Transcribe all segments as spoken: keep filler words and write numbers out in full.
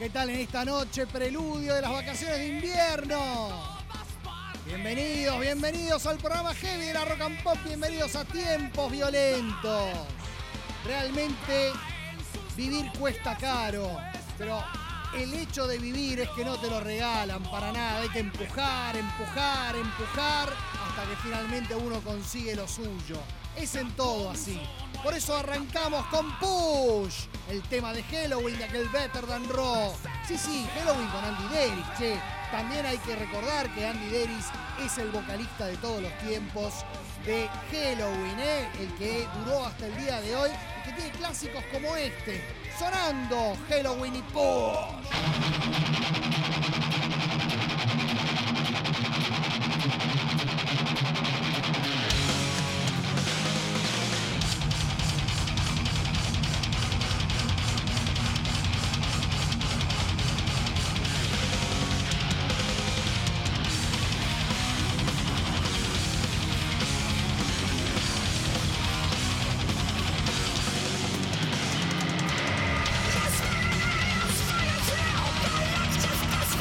¿qué tal en esta noche? Preludio de las vacaciones de invierno. Bienvenidos, bienvenidos al programa Heavy de la Rock and Pop. Bienvenidos a Tiempos Violentos. Realmente vivir cuesta caro, pero el hecho de vivir es que no te lo regalan para nada. Hay que empujar, empujar, empujar hasta que finalmente uno consigue lo suyo. Es en todo así. Por eso arrancamos con Push, el tema de Helloween de aquel Better Than Raw. Sí, sí, Helloween con Andy Deris, che. También hay que recordar que Andy Deris es el vocalista de todos los tiempos de Helloween, ¿eh? El que duró hasta el día de hoy y que tiene clásicos como este. Sonando Helloween y Push. Just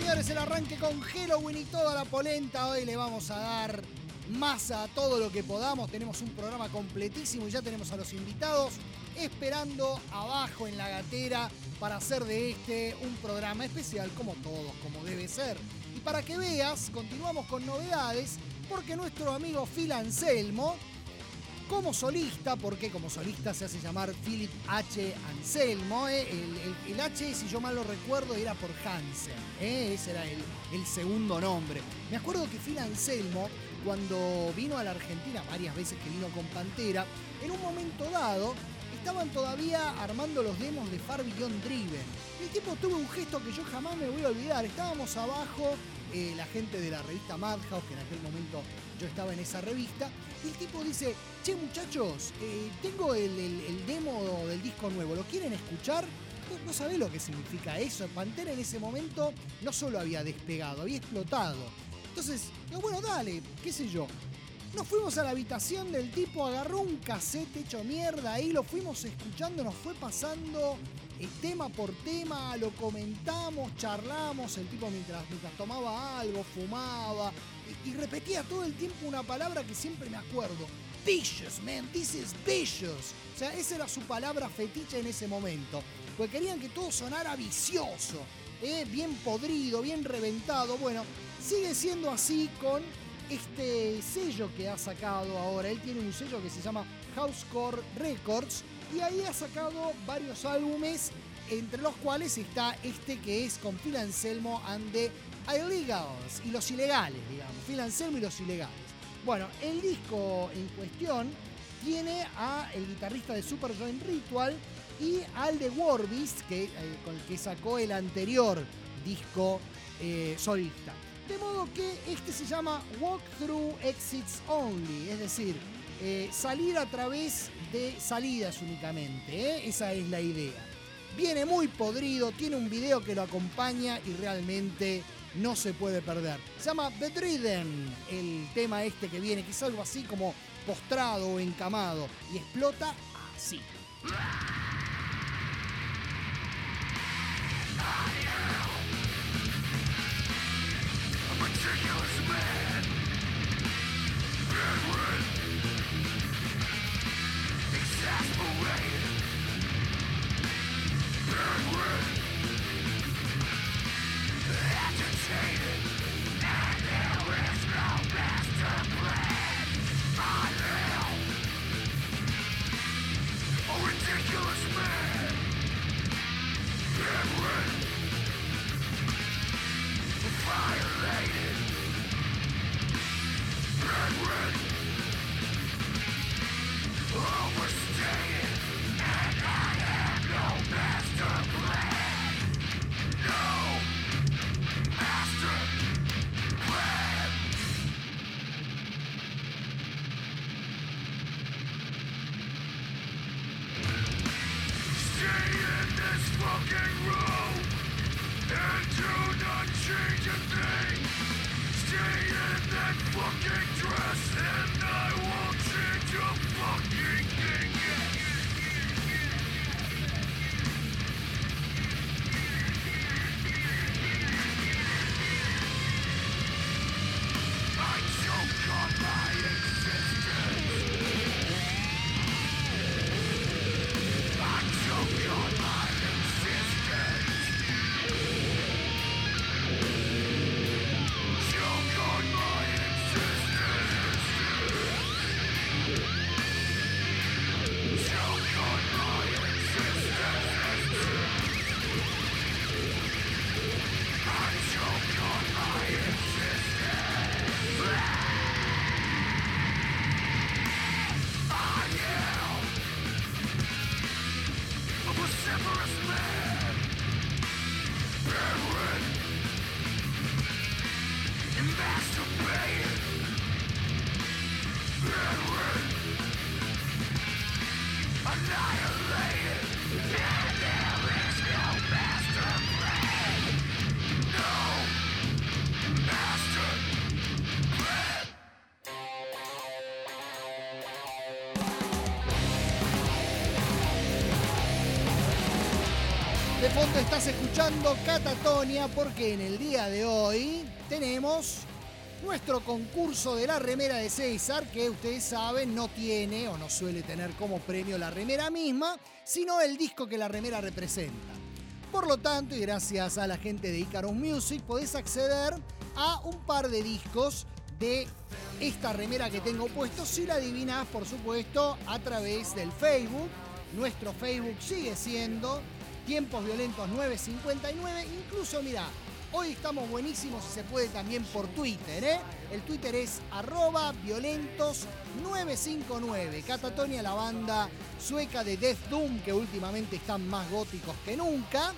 señores, el arranque con Halloween y toda la polenta. Hoy le vamos a dar más a todo lo que podamos. Tenemos un programa completísimo y ya tenemos a los invitados esperando abajo en la gatera para hacer de este un programa especial como todos, como debe ser. Y para que veas, continuamos con novedades porque nuestro amigo Phil Anselmo, como solista, porque como solista se hace llamar Philip H. Anselmo, ¿eh? el, el, el H, si yo mal lo recuerdo, era por Hansen, ¿eh? ese era el, el segundo nombre. Me acuerdo que Phil Anselmo, cuando vino a la Argentina, varias veces que vino con Pantera, en un momento dado, estaban todavía armando los demos de Far Beyond Driven. Y el tipo tuvo un gesto que yo jamás me voy a olvidar. Estábamos abajo, eh, la gente de la revista Madhouse, que en aquel momento yo estaba en esa revista, y el tipo dice: che muchachos, eh, tengo el, el, el demo del disco nuevo, ¿lo quieren escuchar? No, no sabés lo que significa eso. Pantera en ese momento no solo había despegado, había explotado. Entonces, no, bueno, dale, qué sé yo. Nos fuimos a la habitación del tipo, agarró un cassette hecho mierda, ahí lo fuimos escuchando, nos fue pasando eh, tema por tema, lo comentamos, charlamos, el tipo mientras, mientras tomaba algo, fumaba, y, y repetía todo el tiempo una palabra que siempre me acuerdo: vicious, man, this is vicious. O sea, esa era su palabra fetiche en ese momento, porque querían que todo sonara vicioso, eh, bien podrido, bien reventado. Bueno, sigue siendo así con este sello que ha sacado ahora. Él tiene un sello que se llama Housecore Records y ahí ha sacado varios álbumes, entre los cuales está este que es con Phil Anselmo and the Illegals, y los ilegales, digamos, Phil Anselmo y los ilegales. Bueno, el disco en cuestión tiene a el guitarrista de Superjoint Ritual y al de Warbeast, que, eh, con el que sacó el anterior disco eh, solista. De modo que este se llama Walk Through Exits Only, es decir, eh, salir a través de salidas únicamente, ¿eh? Esa es la idea. Viene muy podrido, tiene un video que lo acompaña y realmente no se puede perder. Se llama Bedridden, el tema este que viene, que es algo así como postrado o encamado, y explota así. Ridiculous man, bedridden, exasperated, bedridden, agitated, and there is no master plan. I am a ridiculous man, bedridden, violated, bedridden, overstated, and I have no master plan. No master plan. Stay in this fucking room and do not change a thing. Stay in that fucking dress and I won't change a fucking thing. I choke on my existence. I choke on my existence. Choke on my existence. Choke on my existence. I choke on my existence. I am a vociferous man, bedridden, masturbated, bedridden, annihilated, and there is no master plan. No master plan. De fondo estás escuchando Katatonia porque en el día de hoy tenemos nuestro concurso de la remera de César, que ustedes saben no tiene o no suele tener como premio la remera misma, sino el disco que la remera representa. Por lo tanto, y gracias a la gente de Icarus Music, podés acceder a un par de discos de esta remera que tengo puesto, si la adivinás, por supuesto, a través del Facebook. Nuestro Facebook sigue siendo Tiempos Violentos nueve cincuenta y nueve. Incluso, mirá, hoy estamos buenísimos y se puede también por Twitter, ¿eh? El Twitter es arroba violentos nueve cinco nueve. Katatonia, la banda sueca de Death Doom, que últimamente están más góticos que nunca,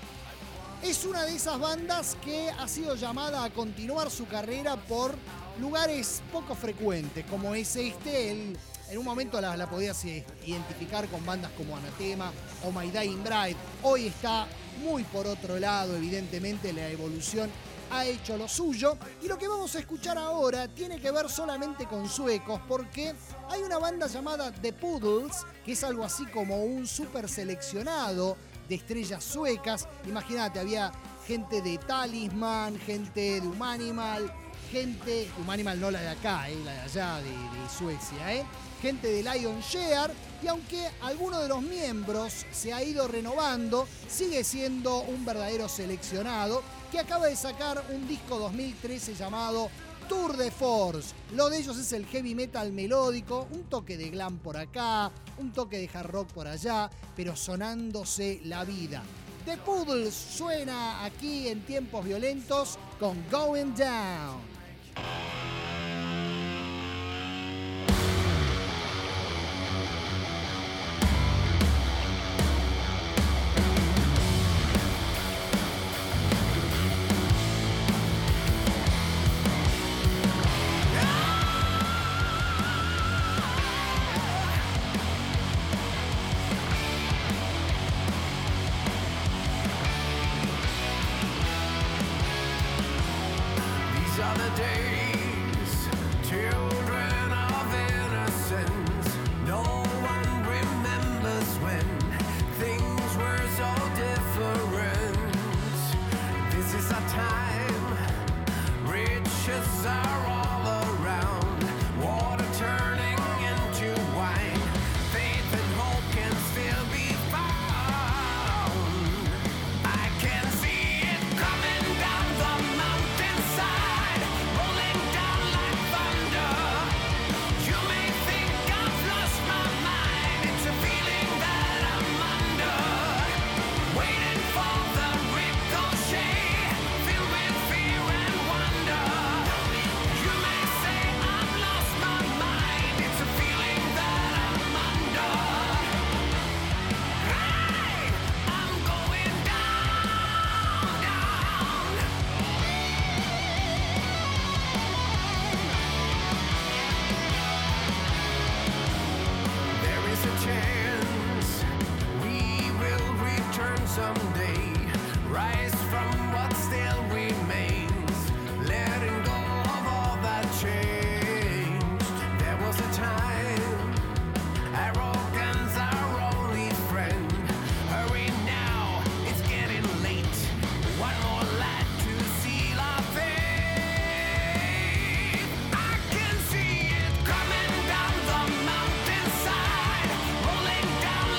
es una de esas bandas que ha sido llamada a continuar su carrera por lugares poco frecuentes, como es este. El, en un momento la, la podías identificar con bandas como Anathema o My Dying Bride. Hoy está muy por otro lado, evidentemente la evolución ha hecho lo suyo. Y lo que vamos a escuchar ahora tiene que ver solamente con suecos, porque hay una banda llamada The Poodles, que es algo así como un súper seleccionado de estrellas suecas. Imagínate, había gente de Talisman, gente de Humanimal, gente, Humanimal no la de acá, eh, la de allá de, de Suecia, eh. gente de Lion Share, y aunque alguno de los miembros se ha ido renovando, sigue siendo un verdadero seleccionado que acaba de sacar un disco dos mil trece llamado Tour de Force. Lo de ellos es el heavy metal melódico, un toque de glam por acá, un toque de hard rock por allá, pero sonándose la vida. The Poodles suena aquí en Tiempos Violentos con Going Down.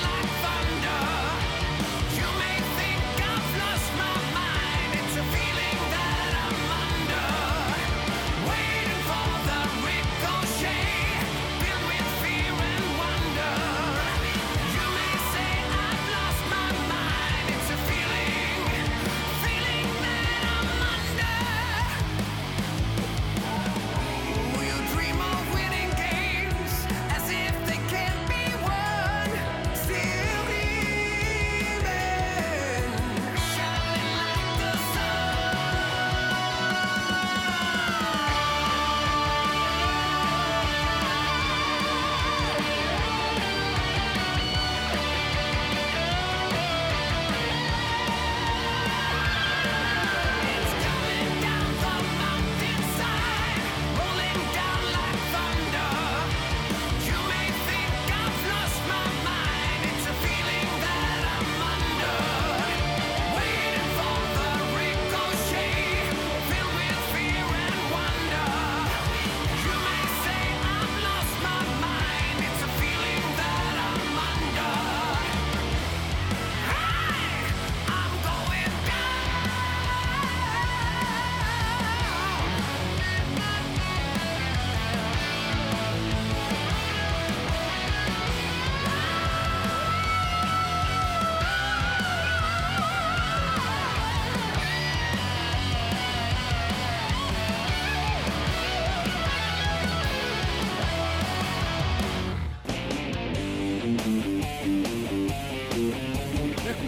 Feeling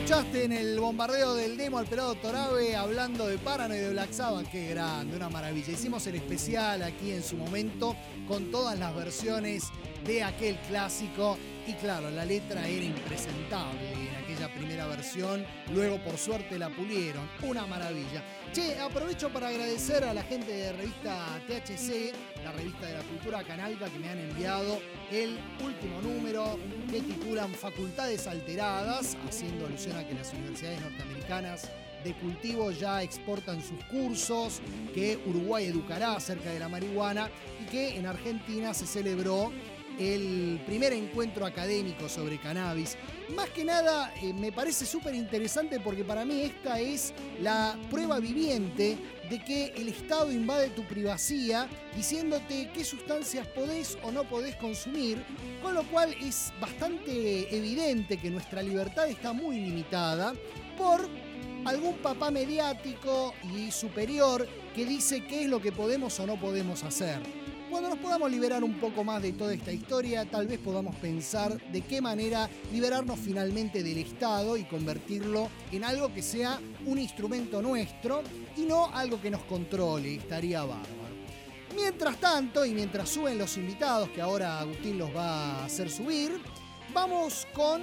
escuchaste en el bombardeo del demo al pelado Torabe hablando de Paranoid de Black Sabbath. Qué grande, una maravilla. Hicimos el especial aquí en su momento con todas las versiones de aquel clásico. Y claro, la letra era impresentable en aquella primera versión. Luego, por suerte, la pulieron. Una maravilla. Che, aprovecho para agradecer a la gente de revista T H C, la revista de la cultura canábica, que me han enviado el último número que titulan Facultades Alteradas, haciendo alusión a que las universidades norteamericanas de cultivo ya exportan sus cursos, que Uruguay educará acerca de la marihuana y que en Argentina se celebró el primer encuentro académico sobre cannabis. Más que nada eh, me parece súper interesante porque para mí esta es la prueba viviente de que el Estado invade tu privacidad diciéndote qué sustancias podés o no podés consumir, con lo cual es bastante evidente que nuestra libertad está muy limitada por algún papá mediático y superior que dice qué es lo que podemos o no podemos hacer. Cuando nos podamos liberar un poco más de toda esta historia, tal vez podamos pensar de qué manera liberarnos finalmente del Estado y convertirlo en algo que sea un instrumento nuestro y no algo que nos controle. Estaría bárbaro. Mientras tanto, y mientras suben los invitados, que ahora Agustín los va a hacer subir, vamos con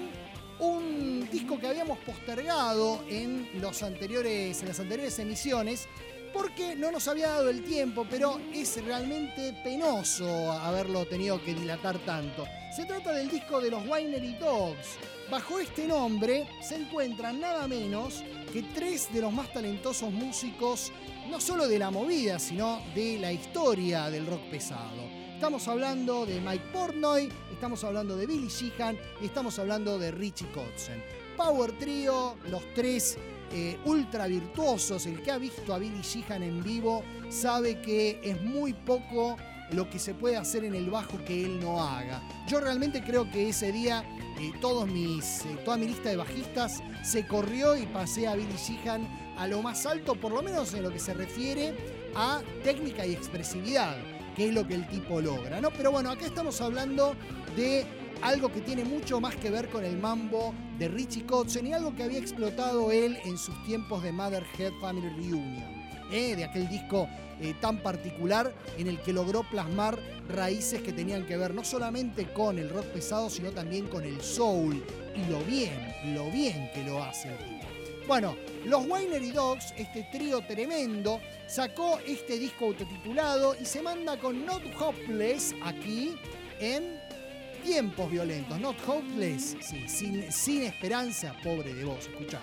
un disco que habíamos postergado en, los anteriores, en las anteriores emisiones, porque no nos había dado el tiempo, pero es realmente penoso haberlo tenido que dilatar tanto. Se trata del disco de los Winery Dogs. Bajo este nombre se encuentran nada menos que tres de los más talentosos músicos, no solo de la movida, sino de la historia del rock pesado. Estamos hablando de Mike Portnoy, estamos hablando de Billy Sheehan y estamos hablando de Richie Kotzen. Power Trio, los tres Eh, ultra virtuosos. El que ha visto a Billy Sheehan en vivo sabe que es muy poco lo que se puede hacer en el bajo que él no haga. Yo realmente creo que ese día eh, todos mis, eh, toda mi lista de bajistas se corrió y pasé a Billy Sheehan a lo más alto, por lo menos en lo que se refiere a técnica y expresividad, que es lo que el tipo logra, ¿no? Pero bueno, acá estamos hablando de algo que tiene mucho más que ver con el mambo de Richie Kotzen y algo que había explotado él en sus tiempos de Motherhead Family Reunion, ¿eh? de aquel disco eh, tan particular en el que logró plasmar raíces que tenían que ver no solamente con el rock pesado, sino también con el soul, y lo bien, lo bien que lo hace el tipo. Bueno, los Winery Dogs, este trío tremendo, sacó este disco autotitulado y se manda con Not Hopeless aquí en Tiempos Violentos. Not Hopeless, sí, sin, sin esperanza, pobre de vos, escuchá.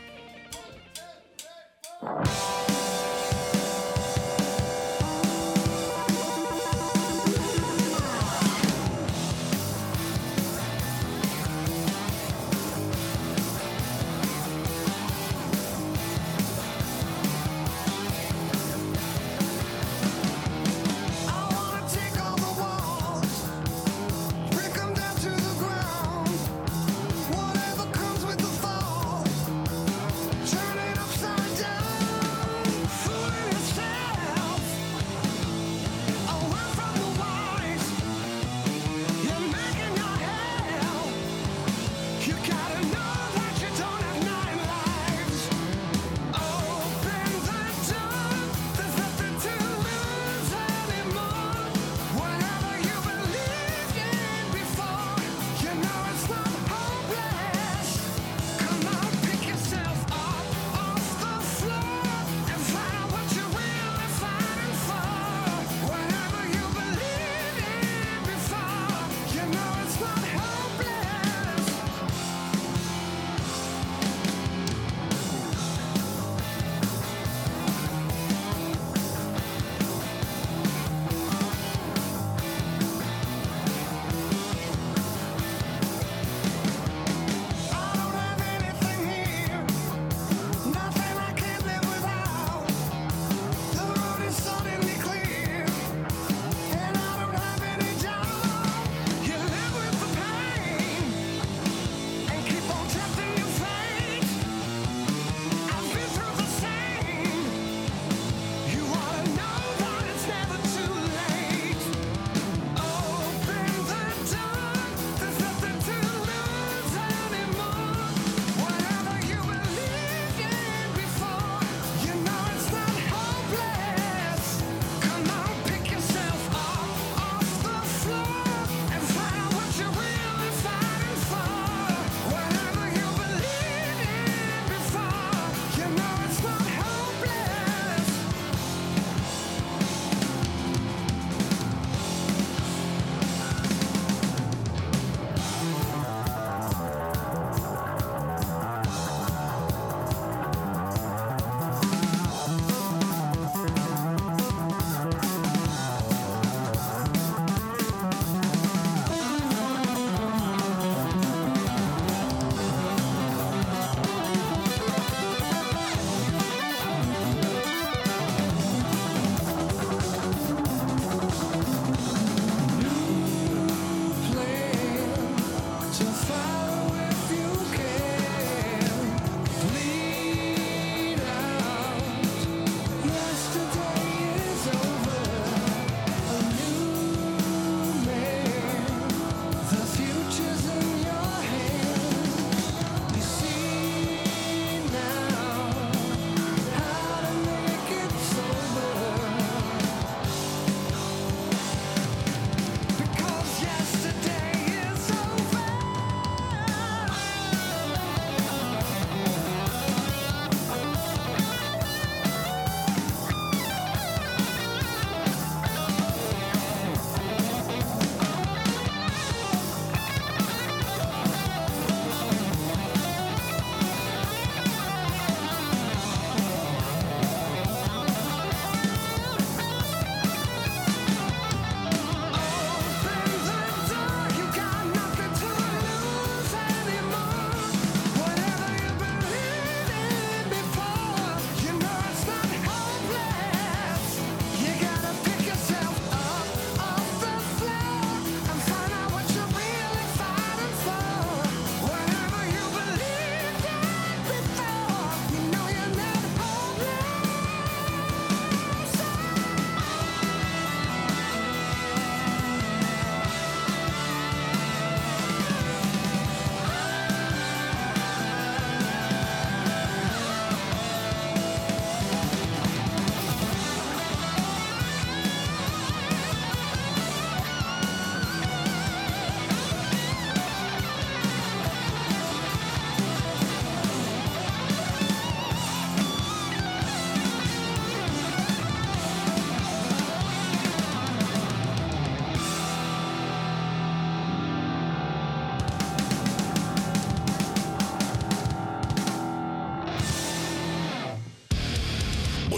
Whatever comes with the fall, turn it upside down.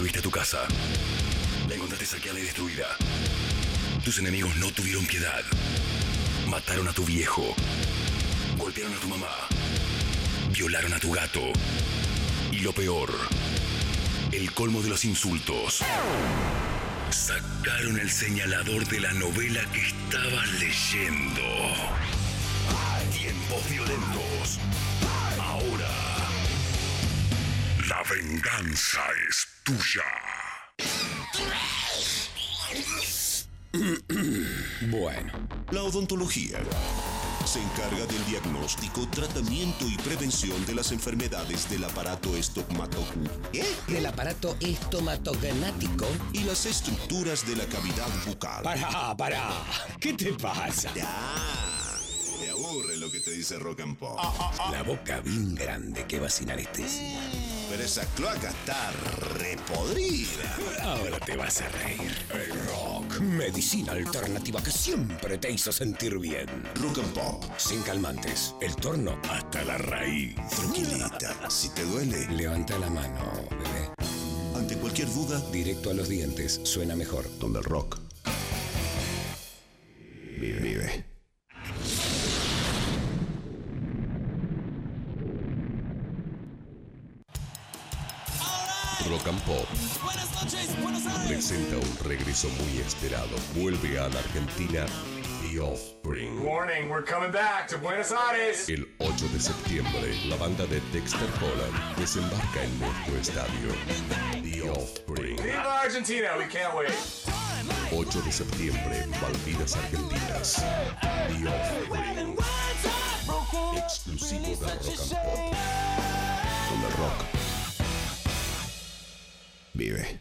Volviste a tu casa. La encontraste saqueada y destruida. Tus enemigos no tuvieron piedad. Mataron a tu viejo. Golpearon a tu mamá. Violaron a tu gato. Y lo peor, el colmo de los insultos. Sacaron el señalador de la novela que estabas leyendo. Tiempos violentos. Ahora, la venganza es tuya. Bueno. La odontología se encarga del diagnóstico, tratamiento y prevención de las enfermedades del aparato estomatognático. ¿Qué? Del aparato estomatognático. Y las estructuras de la cavidad bucal. Pará, pará. ¿Qué te pasa? Ya. Te aburre lo que te dice Rock and Pop. La boca bien grande que va sin anestesia. Pero esa cloaca está repodrida. Ahora te vas a reír. El rock, medicina alternativa que siempre te hizo sentir bien. Rock and Pop. Sin calmantes, el torno hasta la raíz. Tranquilita, si te duele, levanta la mano, bebé. Ante cualquier duda, directo a los dientes, suena mejor. Donde el rock vive. vive. Rock and Pop presenta un regreso muy esperado. Vuelve a la Argentina The Offspring. Warning, we're coming back to Buenos Aires. El ocho de septiembre, la banda de Dexter Holland desembarca en nuestro estadio. The Offspring. Viva Argentina, we can't wait. ocho de septiembre, Malvinas Argentinas. The Offspring. Exclusivo de Rock and Pop. Donde el rock vive.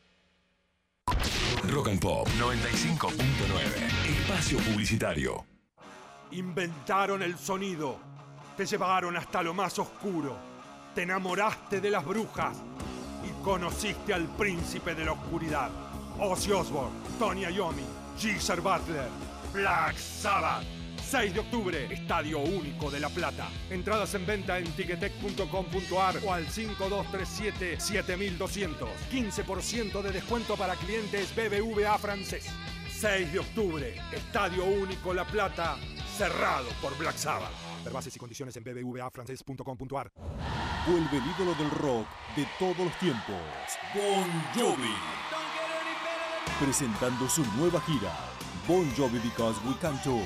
Rock and Pop noventa y cinco punto nueve. Espacio publicitario. Inventaron el sonido. Te llevaron hasta lo más oscuro. Te enamoraste de las brujas y conociste al príncipe de la oscuridad. Ozzy Osbourne, Tony Iommi, Geezer Butler, Black Sabbath. seis de octubre, Estadio Único de La Plata. Entradas en venta en ticketek punto com punto ar o al cinco dos tres siete, siete dos cero cero. quince por ciento de descuento para clientes B B V A francés. seis de octubre, Estadio Único La Plata, cerrado por Black Sabbath. Ver bases y condiciones en b b v a francés punto com punto ar. Vuelve el ídolo del rock de todos los tiempos, Bon Jovi. Presentando su nueva gira, Bon Jovi Because We Can Tour.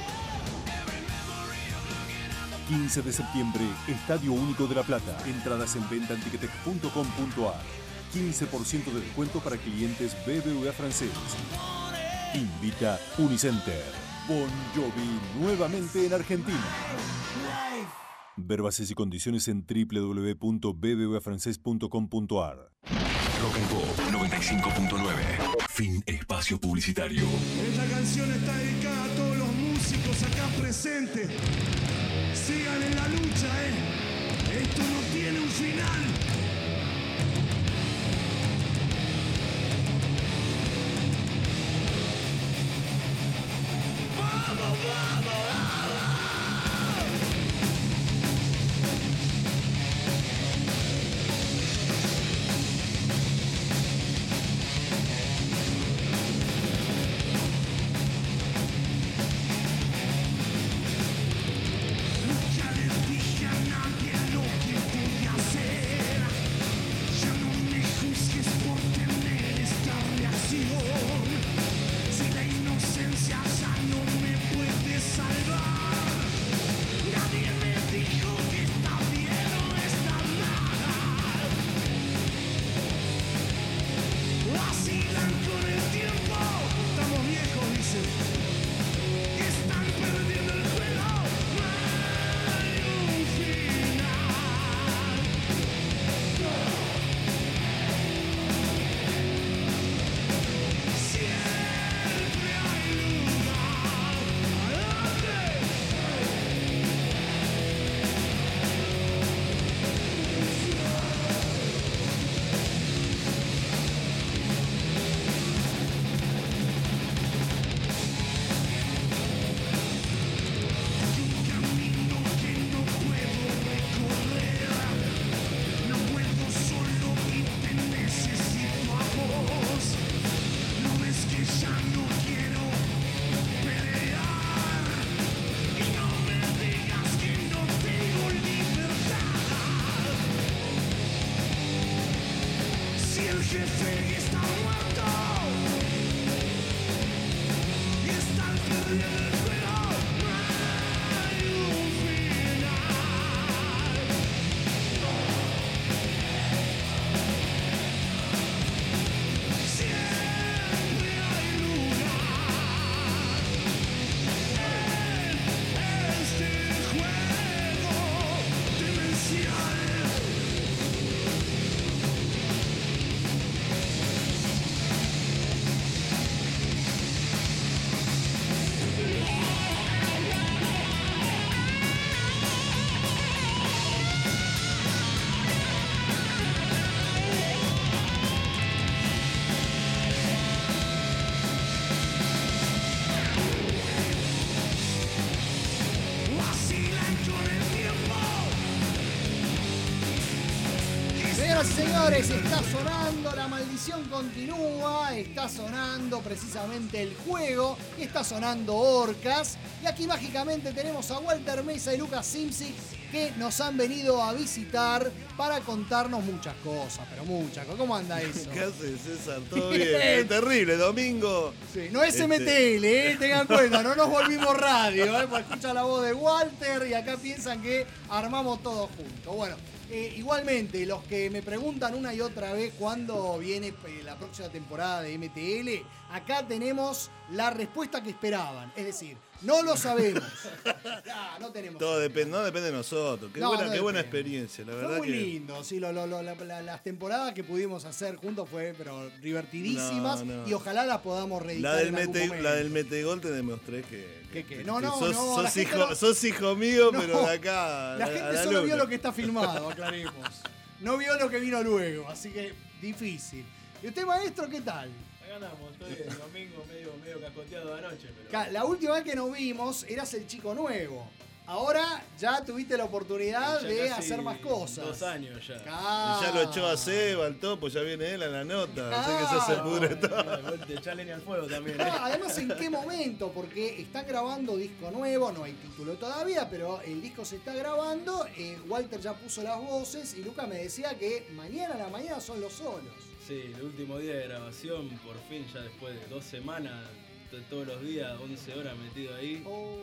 quince de septiembre, Estadio Único de La Plata. Entradas en venta en ticketek punto com punto ar. quince por ciento de descuento para clientes B B V A francés. Invita Unicenter. Bon Jovi nuevamente en Argentina. Ver bases y condiciones en doble u doble u doble u punto b b v a francés punto com punto ar. Rock and Pop noventa y cinco punto nueve. Fin espacio publicitario. Esta canción está dedicada a todos los músicos acá presentes. Sigan en la lucha, eh. Esto no tiene un final. ¡Vamos, vamos, vamos! Ya les dije a nadie lo que voy a hacer. Señoras y señores, está sonando, la maldición continúa, está sonando precisamente el juego, está sonando Orcas, y aquí mágicamente tenemos a Walter Mesa y Lucas Simsik que nos han venido a visitar para contarnos muchas cosas, pero muchas cosas. ¿Cómo anda eso? ¿Qué haces, César? ¿Todo bien? bien. Terrible, domingo. Sí, no es este... M T L, eh, tengan cuenta, no nos volvimos radio, eh, porque escucha la voz de Walter y acá piensan que armamos todo juntos. Bueno. Eh, igualmente, los que me preguntan una y otra vez cuándo viene eh, la próxima temporada de M T L, acá tenemos la respuesta que esperaban. Es decir, no lo sabemos. ah, no tenemos. Todo depende, no depende de nosotros. Qué, no, buena, no qué buena experiencia, la verdad. Fue muy que... lindo, sí, lo, lo, lo, la, la, las temporadas que pudimos hacer juntos fue pero divertidísimas no, no. y ojalá las podamos reeditar. La del, mete, la del Metegol te demostré que. ¿Qué qué? No, no, sos, no. Sos hijo, no, sos hijo mío, no, pero de acá. La, la gente la solo luna. Vio lo que está filmado, aclaremos. No vio lo que vino luego, así que difícil. ¿Y usted, maestro, qué tal? Acá andamos, estoy el domingo medio, medio cacoteado de anoche. Pero... La última vez que nos vimos eras el chico nuevo. Ahora ya tuviste la oportunidad ya de hacer más cosas. Dos años ya. Ah. Ya lo echó a Seba, al topo, ya viene él a la nota. Ah. Así que eso se pudre todo. Te echa leña al fuego también. ¿eh? Ah, además, ¿en qué momento? Porque están grabando disco nuevo, no hay título todavía, pero el disco se está grabando. Eh, Walter ya puso las voces y Luca me decía que mañana a la mañana son los solos. Sí, el último día de grabación, por fin, ya después de dos semanas, todos los días, once horas metido ahí. Oh.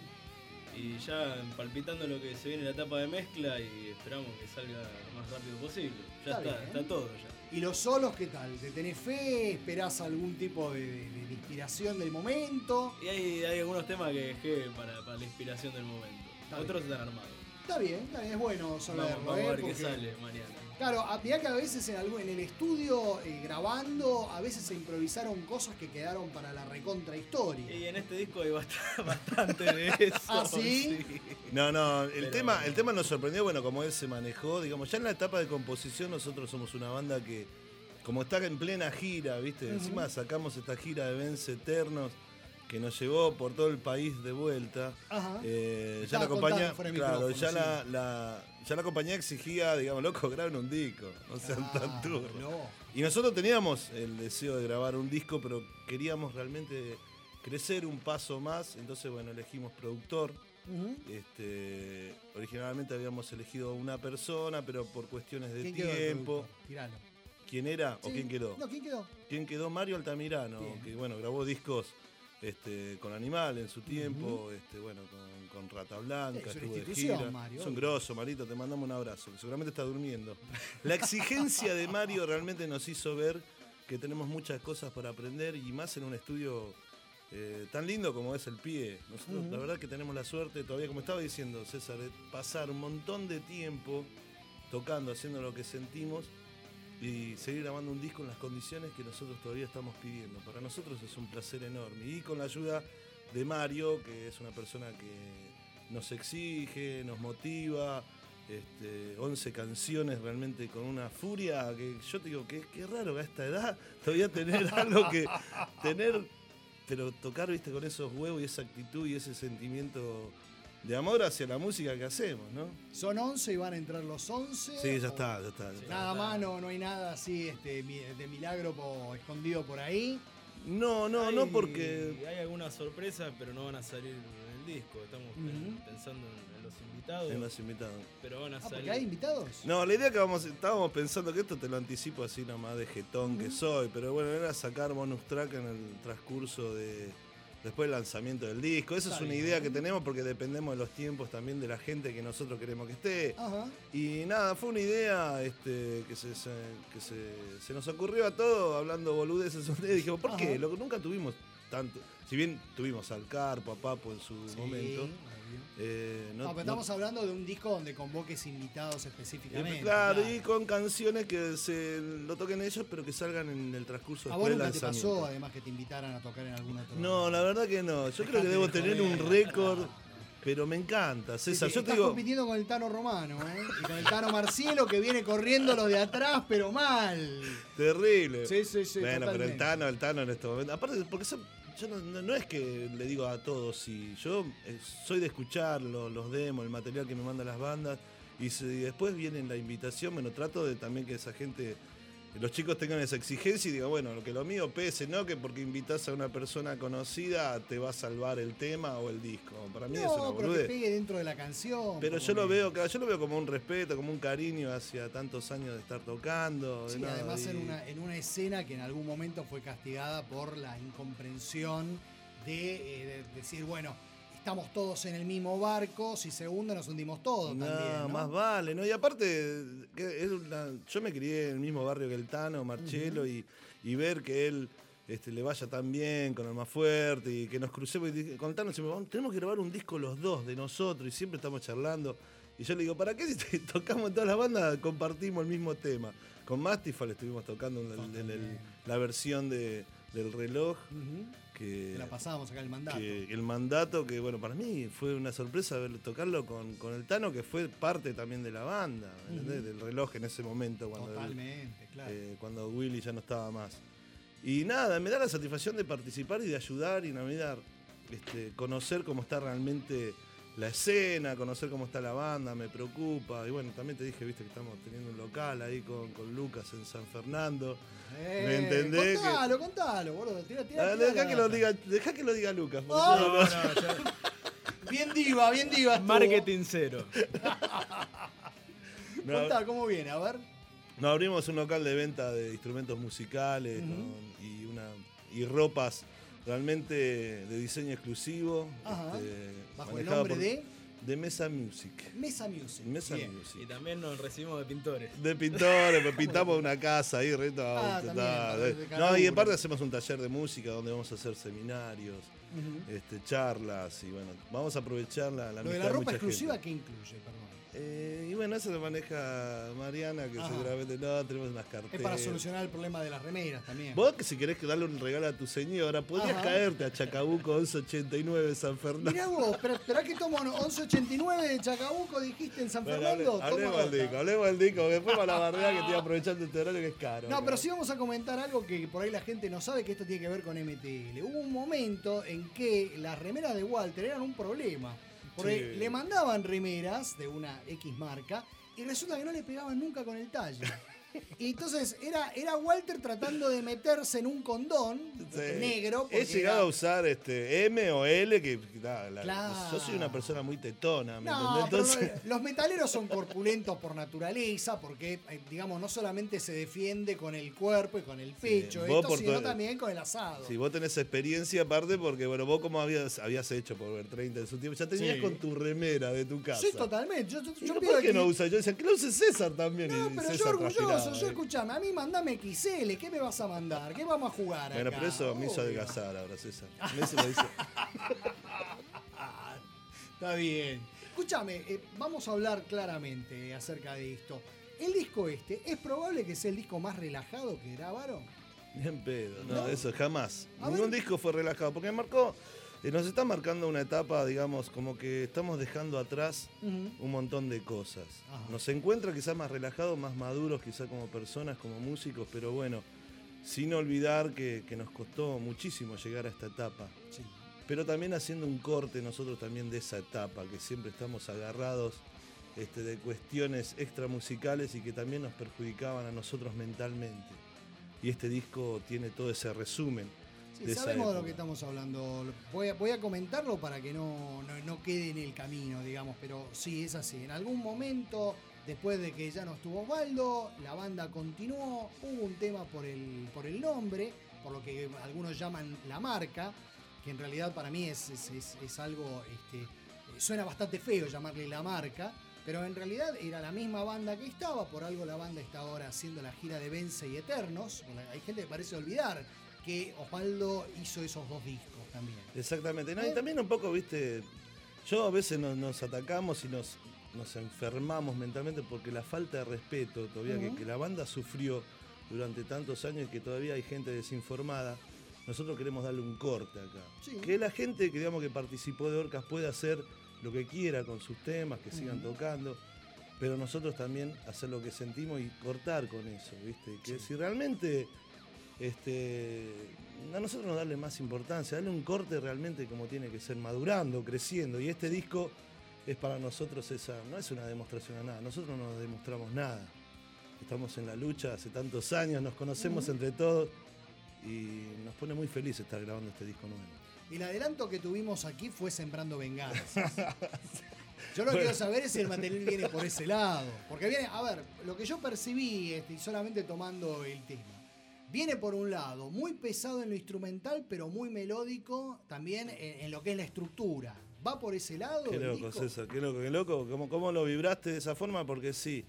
Y ya palpitando lo que se viene en la etapa de mezcla y esperamos que salga lo más rápido posible. Ya está, está, está todo ya. ¿Y los solos qué tal? ¿Te tenés fe? ¿Esperás algún tipo de, de, de inspiración del momento? Y hay, hay algunos temas que dejé para, para la inspiración del momento. Está Otros bien. Están armados. Está bien, está bien, es bueno saberlo. Vamos, vamos ¿eh? a ver Porque... qué sale mañana. Claro, mirá que a veces en, algún, en el estudio eh, grabando, a veces se improvisaron cosas que quedaron para la recontra historia. Y en este disco hay bastante, bastante de eso. ¿Ah, sí? sí? No, no, el, Pero... tema, el tema nos sorprendió, bueno, como él se manejó, digamos, ya en la etapa de composición nosotros somos una banda que, como está en plena gira, ¿viste? Uh-huh. Encima sacamos esta gira de Vence Eternos, que nos llevó por todo el país de vuelta. Ajá. Eh, ya la compañía, claro, ya, sí. la, la, ya la compañía exigía, digamos, loco, graben un disco, no sean ah, tan duros. No. Y nosotros teníamos el deseo de grabar un disco, pero queríamos realmente crecer un paso más, entonces, bueno, elegimos productor. Uh-huh. Este, originalmente habíamos elegido una persona, pero por cuestiones de tiempo. ¿Quién era sí. o quién quedó? No, ¿quién quedó? ¿Quién quedó? Mario Altamirano, Bien. que bueno, grabó discos Este, con Animal en su tiempo, uh-huh. este, bueno, con, con Rata Blanca, sí, estuvo de gira. Mario. Es un grosso, Marito, te mandamos un abrazo, que seguramente está durmiendo. La exigencia de Mario realmente nos hizo ver que tenemos muchas cosas para aprender y más en un estudio eh, tan lindo como es el Pie. Nosotros uh-huh. la verdad que tenemos la suerte, todavía como estaba diciendo César, de pasar un montón de tiempo tocando, haciendo lo que sentimos y seguir grabando un disco en las condiciones que nosotros todavía estamos pidiendo. Para nosotros es un placer enorme. Y con la ayuda de Mario, que es una persona que nos exige, nos motiva, este, once canciones realmente con una furia que yo te digo que qué raro que a esta edad todavía tener algo que tener, pero tocar, viste, con esos huevos y esa actitud y ese sentimiento de amor hacia la música que hacemos, ¿no? Son once y van a entrar los once. Sí, ya está, ya está. Ya está. Nada más, no, no hay nada así este, de milagro po, escondido por ahí. No, no, hay, no porque... Hay algunas sorpresas, pero no van a salir en el disco. Estamos Ujú. pensando en, en los invitados. En los invitados. Pero van a Ah, salir. ¿porque hay invitados? No, la idea que vamos, estábamos pensando, que esto te lo anticipo así nomás de jetón que soy, pero bueno, era sacar bonus track en el transcurso de después del lanzamiento del disco. Esa Está es una bien. idea que tenemos porque dependemos de los tiempos también de la gente que nosotros queremos que esté. Ajá. Y nada, fue una idea este, que, se, se- que se, se nos ocurrió a todos hablando boludeces un día y dijimos, ¿por qué? Ajá. Lo que nunca tuvimos tanto. Si bien tuvimos al Carpo, a Papo en su Sí, momento. obvio. eh, No, no- pero no- estamos hablando de un disco donde convoques invitados específicamente. Eh, claro, y con canciones que se lo toquen ellos, pero que salgan en el transcurso ¿A después vos del nunca te lanzamiento. pasó, además, que te invitaran a tocar en algún otro No, la verdad que no. Yo creo que Dejate debo de tener joder. un récord, pero me encanta, Sí, César. sí, Yo te estás digo, compitiendo con el Tano Romano, ¿eh? Y con el Tano Marcielo, que viene corriendo los de atrás, pero mal. terrible. Sí, sí, sí, Bueno, pero el totalmente. Tano, el Tano en este momento. Aparte, porque son- yo no, no- no es que le digo a todos, sí. Yo eh, soy de escuchar lo- los demos, el material que me mandan las bandas. Y, si después viene la invitación, bueno, trato de también que esa gente, que los chicos tengan esa exigencia y digan, bueno, lo que lo mío pese, no que porque invitas a una persona conocida te va a salvar el tema o el disco. Para mí es una No, pero que boludez. pegue dentro de la canción. Pero como yo lo que- veo, claro, yo lo veo como un respeto, como un cariño hacia tantos años de estar tocando. de Sí, nada, además y- en una, en una escena que en algún momento fue castigada por la incomprensión de, eh, de decir, bueno, estamos todos en el mismo barco, si se hunde nos hundimos todos No, también, ¿no? más vale, ¿no? Y aparte, que es una- yo me crié en el mismo barrio que el Tano, Marcelo, y, y ver que él este, le vaya tan bien con el más fuerte y que nos crucemos. Y dije- con el Tano siempre, "Vamos, tenemos que grabar un disco los dos de nosotros", y siempre estamos charlando. Y yo le digo, ¿para qué si te- tocamos en todas las bandas, compartimos el mismo tema? Con Mastifal estuvimos tocando en, el- en el- la versión de, del reloj. Ujú. Que, Que la pasábamos acá el mandato. que el mandato, que bueno, para mí fue una sorpresa ver, tocarlo con, con el Tano, que fue parte también de la banda, ¿me entendés? Ujú. Del reloj en ese momento, cuando, Totalmente, claro. eh, cuando Willy ya no estaba más. Y nada, me da la satisfacción de participar y de ayudar y Navidad, este, conocer cómo está realmente la escena, conocer cómo está la banda, me preocupa. Y bueno, también te dije, viste, que estamos teniendo un local ahí con, con Lucas en San Fernando. Eh, ¿Me entendés? Contalo, contalo, boludo. Tira, tira, Ah, tira Dejá la que, lo data. diga, dejá que lo diga Lucas. porque Oh, yo No, no- no, ya- Bien diva, bien diva. estuvo. Marketing cero. no, Contá, ¿cómo viene? A ver. no, abrimos un local de venta de instrumentos musicales Ujú. con- y, una, y ropas realmente de diseño exclusivo. Ajá. este, Bajo el manejado nombre por- de de Mesa Music. Mesa Music. Mesa Bien. Music. Y también nos recibimos de pintores. De pintores, pues pintamos una casa ahí, reto. Ah, también, para de cada No, y uno. aparte hacemos un taller de música donde vamos a hacer seminarios, Ujú. este, charlas, y bueno, vamos a aprovechar la, la Lo de amistad la ropa mucha exclusiva, gente. ¿qué incluye? Perdón. Eh, y bueno, eso lo maneja Mariana, que Ajá. seguramente no, tenemos unas carteras. Es para solucionar el problema de las remeras también. Vos que si querés que darle un regalo a tu señora, podrías Ajá. caerte a Chacabuco once ochenta y nueve San Fernando. Mirá vos, pero esperá que tomo once ochenta y nueve de Chacabuco, dijiste en San Bueno, Fernando. hable- hablemos Toma del nota. disco, hablemos del disco, que después para la barrera que estoy aprovechando este horario que es caro. No, acá. pero sí vamos a comentar algo que por ahí la gente no sabe, que esto tiene que ver con M T L. Hubo un momento en que las remeras de Walter eran un problema. Porque Sí. le mandaban remeras de una X marca y resulta que no le pegaban nunca con el talle. Y entonces era, era Walter tratando de meterse en un condón Sí. negro. He porque llegado era- a usar este M o L, que nada, la- Claro. yo soy una persona muy tetona, ¿me No, entendés? pero Entonces, no- los metaleros son corpulentos por naturaleza, porque, eh, digamos, no solamente se defiende con el cuerpo y con el pecho, vos esto, por sino tu- también con el asado. si vos tenés experiencia aparte, porque bueno, vos como habías, habías hecho por ver treinta en su tiempo, ya tenías Sí. con tu remera de tu casa. Sí, totalmente. Yo, yo, ¿Y yo no, pido ¿Por qué que- no usa? Yo decía, que lo use César también. No, y pero yo César orgulloso, transpiraba, yo ¿eh? escuchame, a mí mandame X L, ¿qué me vas a mandar? ¿Qué vamos a jugar Bueno, acá? pero eso me hizo Obvio. adelgazar ahora, César. Me hizo- me hizo- Está bien. Escúchame, eh, vamos a hablar claramente acerca de esto. El disco este, ¿es probable que sea el disco más relajado que grabaron? Bien pedo, no, ¿No? eso jamás. A Ningún ver. disco fue relajado, porque marcó, eh, nos está marcando una etapa, digamos, como que estamos dejando atrás Ujú. un montón de cosas. Ajá. Nos encuentra quizás más relajados, más maduros, quizás como personas, como músicos, pero bueno, sin olvidar que, que nos costó muchísimo llegar a esta etapa. Sí. Pero también haciendo un corte nosotros también de esa etapa, que siempre estamos agarrados este, de cuestiones extramusicales y que también nos perjudicaban a nosotros mentalmente. Y este disco tiene todo ese resumen. Sí, de esa sabemos de lo época. que estamos hablando. Voy a, voy a comentarlo para que no, no, no quede en el camino, digamos, pero sí, es así. En algún momento, después de que ya no estuvo Osvaldo, la banda continuó, hubo un tema por el, por el nombre, por lo que algunos llaman la marca, que en realidad para mí es, es, es, es algo, este, suena bastante feo llamarle la marca, pero en realidad era la misma banda que estaba, por algo la banda está ahora haciendo la gira de Vence y Eternos. Hay gente que parece olvidar que Osvaldo hizo esos dos discos también. Exactamente. No, y también un poco, viste, yo a veces nos, nos atacamos y nos, nos enfermamos mentalmente porque la falta de respeto todavía uh-huh. que, que la banda sufrió durante tantos años y que todavía hay gente desinformada. Nosotros queremos darle un corte acá. Sí. Que la gente que, digamos, que participó de Orcas pueda hacer lo que quiera con sus temas, que sigan uh-huh. tocando, pero nosotros también hacer lo que sentimos y cortar con eso, ¿viste? Que sí. si realmente este, a nosotros nos darle más importancia, darle un corte realmente como tiene que ser, madurando, creciendo, y este disco es para nosotros esa, no es una demostración a nada, nosotros no nos demostramos nada, estamos en la lucha hace tantos años, nos conocemos uh-huh. entre todos y nos pone muy feliz estar grabando este disco nuevo. El adelanto que tuvimos aquí fue Sembrando Venganzas. Yo lo que bueno. quiero saber es si el material viene por ese lado. Porque viene, a ver, lo que yo percibí, este, y solamente tomando el tema, viene por un lado muy pesado en lo instrumental, pero muy melódico también en, en lo que es la estructura. ¿Va por ese lado? Qué loco, disco? César, qué loco, qué loco. ¿Cómo, cómo lo vibraste de esa forma? Porque sí.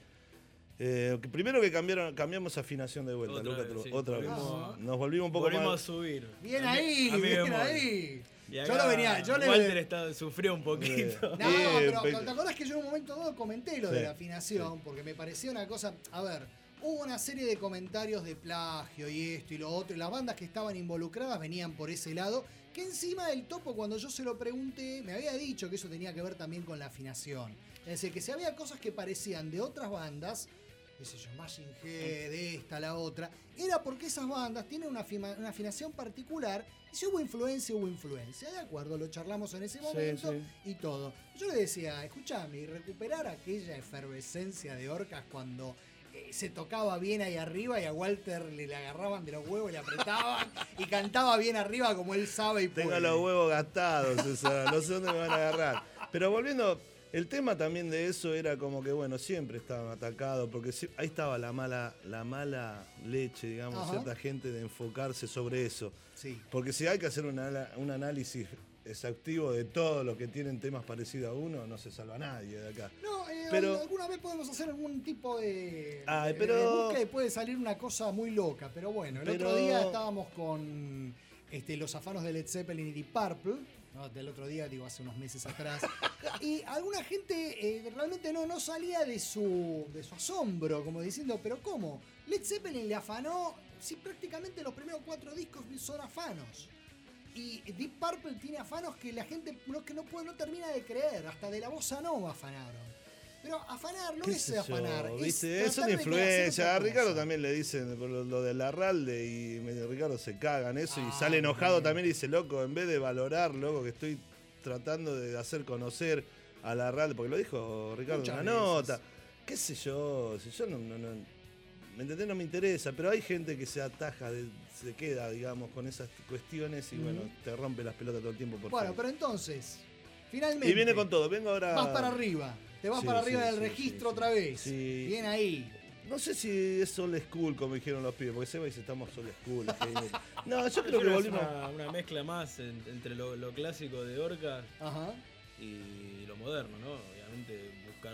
Eh, primero que cambiaron, cambiamos afinación de vuelta, otra Luca, vez, sí. otra vez. Ah, Nos volvimos un poco volvimos más. a subir. Bien ahí, bien ahí. Yo lo venía, yo le Walter está, sufrió un poquito. No, pero ¿te acordás que yo en un momento dado comenté lo sí, de la afinación? Sí. Porque me parecía una cosa, a ver, hubo una serie de comentarios de plagio y esto y lo otro, y las bandas que estaban involucradas venían por ese lado, que encima del Topo, cuando yo se lo pregunté, me había dicho que eso tenía que ver también con la afinación. Es decir, que si había cosas que parecían de otras bandas, qué sé yo, Machine Head, de esta, la otra, era porque esas bandas tienen una, afina, una afinación particular, y si hubo influencia, hubo influencia, de acuerdo, lo charlamos en ese momento sí, sí. y todo. Yo le decía, escuchame, y recuperar aquella efervescencia de Orcas cuando eh, se tocaba bien ahí arriba y a Walter le, le agarraban de los huevos y le apretaban y cantaba bien arriba como él sabe y puede. Tengo los huevos gastados, César, no sé dónde me van a agarrar. Pero volviendo... El tema también de eso era como que, bueno, siempre estaban atacados, porque ahí estaba la mala, la mala leche, digamos, Ajá. cierta gente de enfocarse sobre eso. Sí. Porque si hay que hacer una, un análisis exhaustivo de todos los que tienen temas parecidos a uno, no se salva nadie de acá. No, eh, pero, alguna vez podemos hacer algún tipo de, ay, de, pero, de búsqueda y puede salir una cosa muy loca, pero bueno, el pero, otro día estábamos con este, los afanos de Led Zeppelin y Deep Purple. No, del otro día, digo, hace unos meses atrás. Y alguna gente eh, realmente no, no salía de su, de su asombro, como diciendo, ¿pero cómo? Led Zeppelin le afanó, sí, prácticamente los primeros cuatro discos son afanos. Y Deep Purple tiene afanos que la gente no, que no, puede, no termina de creer, hasta de la bossa nova afanaron. Pero afanar no es afanar. ¿Viste? Es eso es influencia. A Ricardo también le dicen lo, lo de Larralde y me, Ricardo se caga en eso ah, y sale enojado bien. También y dice, loco, en vez de valorar, loco, que estoy tratando de hacer conocer a Larralde, porque lo dijo Ricardo en una nota. Qué sé yo, si yo no, no, no, me entendés, no me interesa, pero hay gente que se ataja, de, se queda, digamos, con esas cuestiones y mm. bueno, te rompe las pelotas todo el tiempo. Por bueno, favor. pero entonces, finalmente. Y viene con todo, vengo ahora. Vas para arriba. Te vas sí, para arriba sí, del sí, registro sí, otra vez. Sí. Bien ahí. No sé si es old school, como dijeron los pibes, porque Seba dice estamos old school. No, yo creo que volvimos. Una, una mezcla más en, entre lo, lo clásico de Orcas Ajá. y lo moderno, ¿no? Obviamente buscar.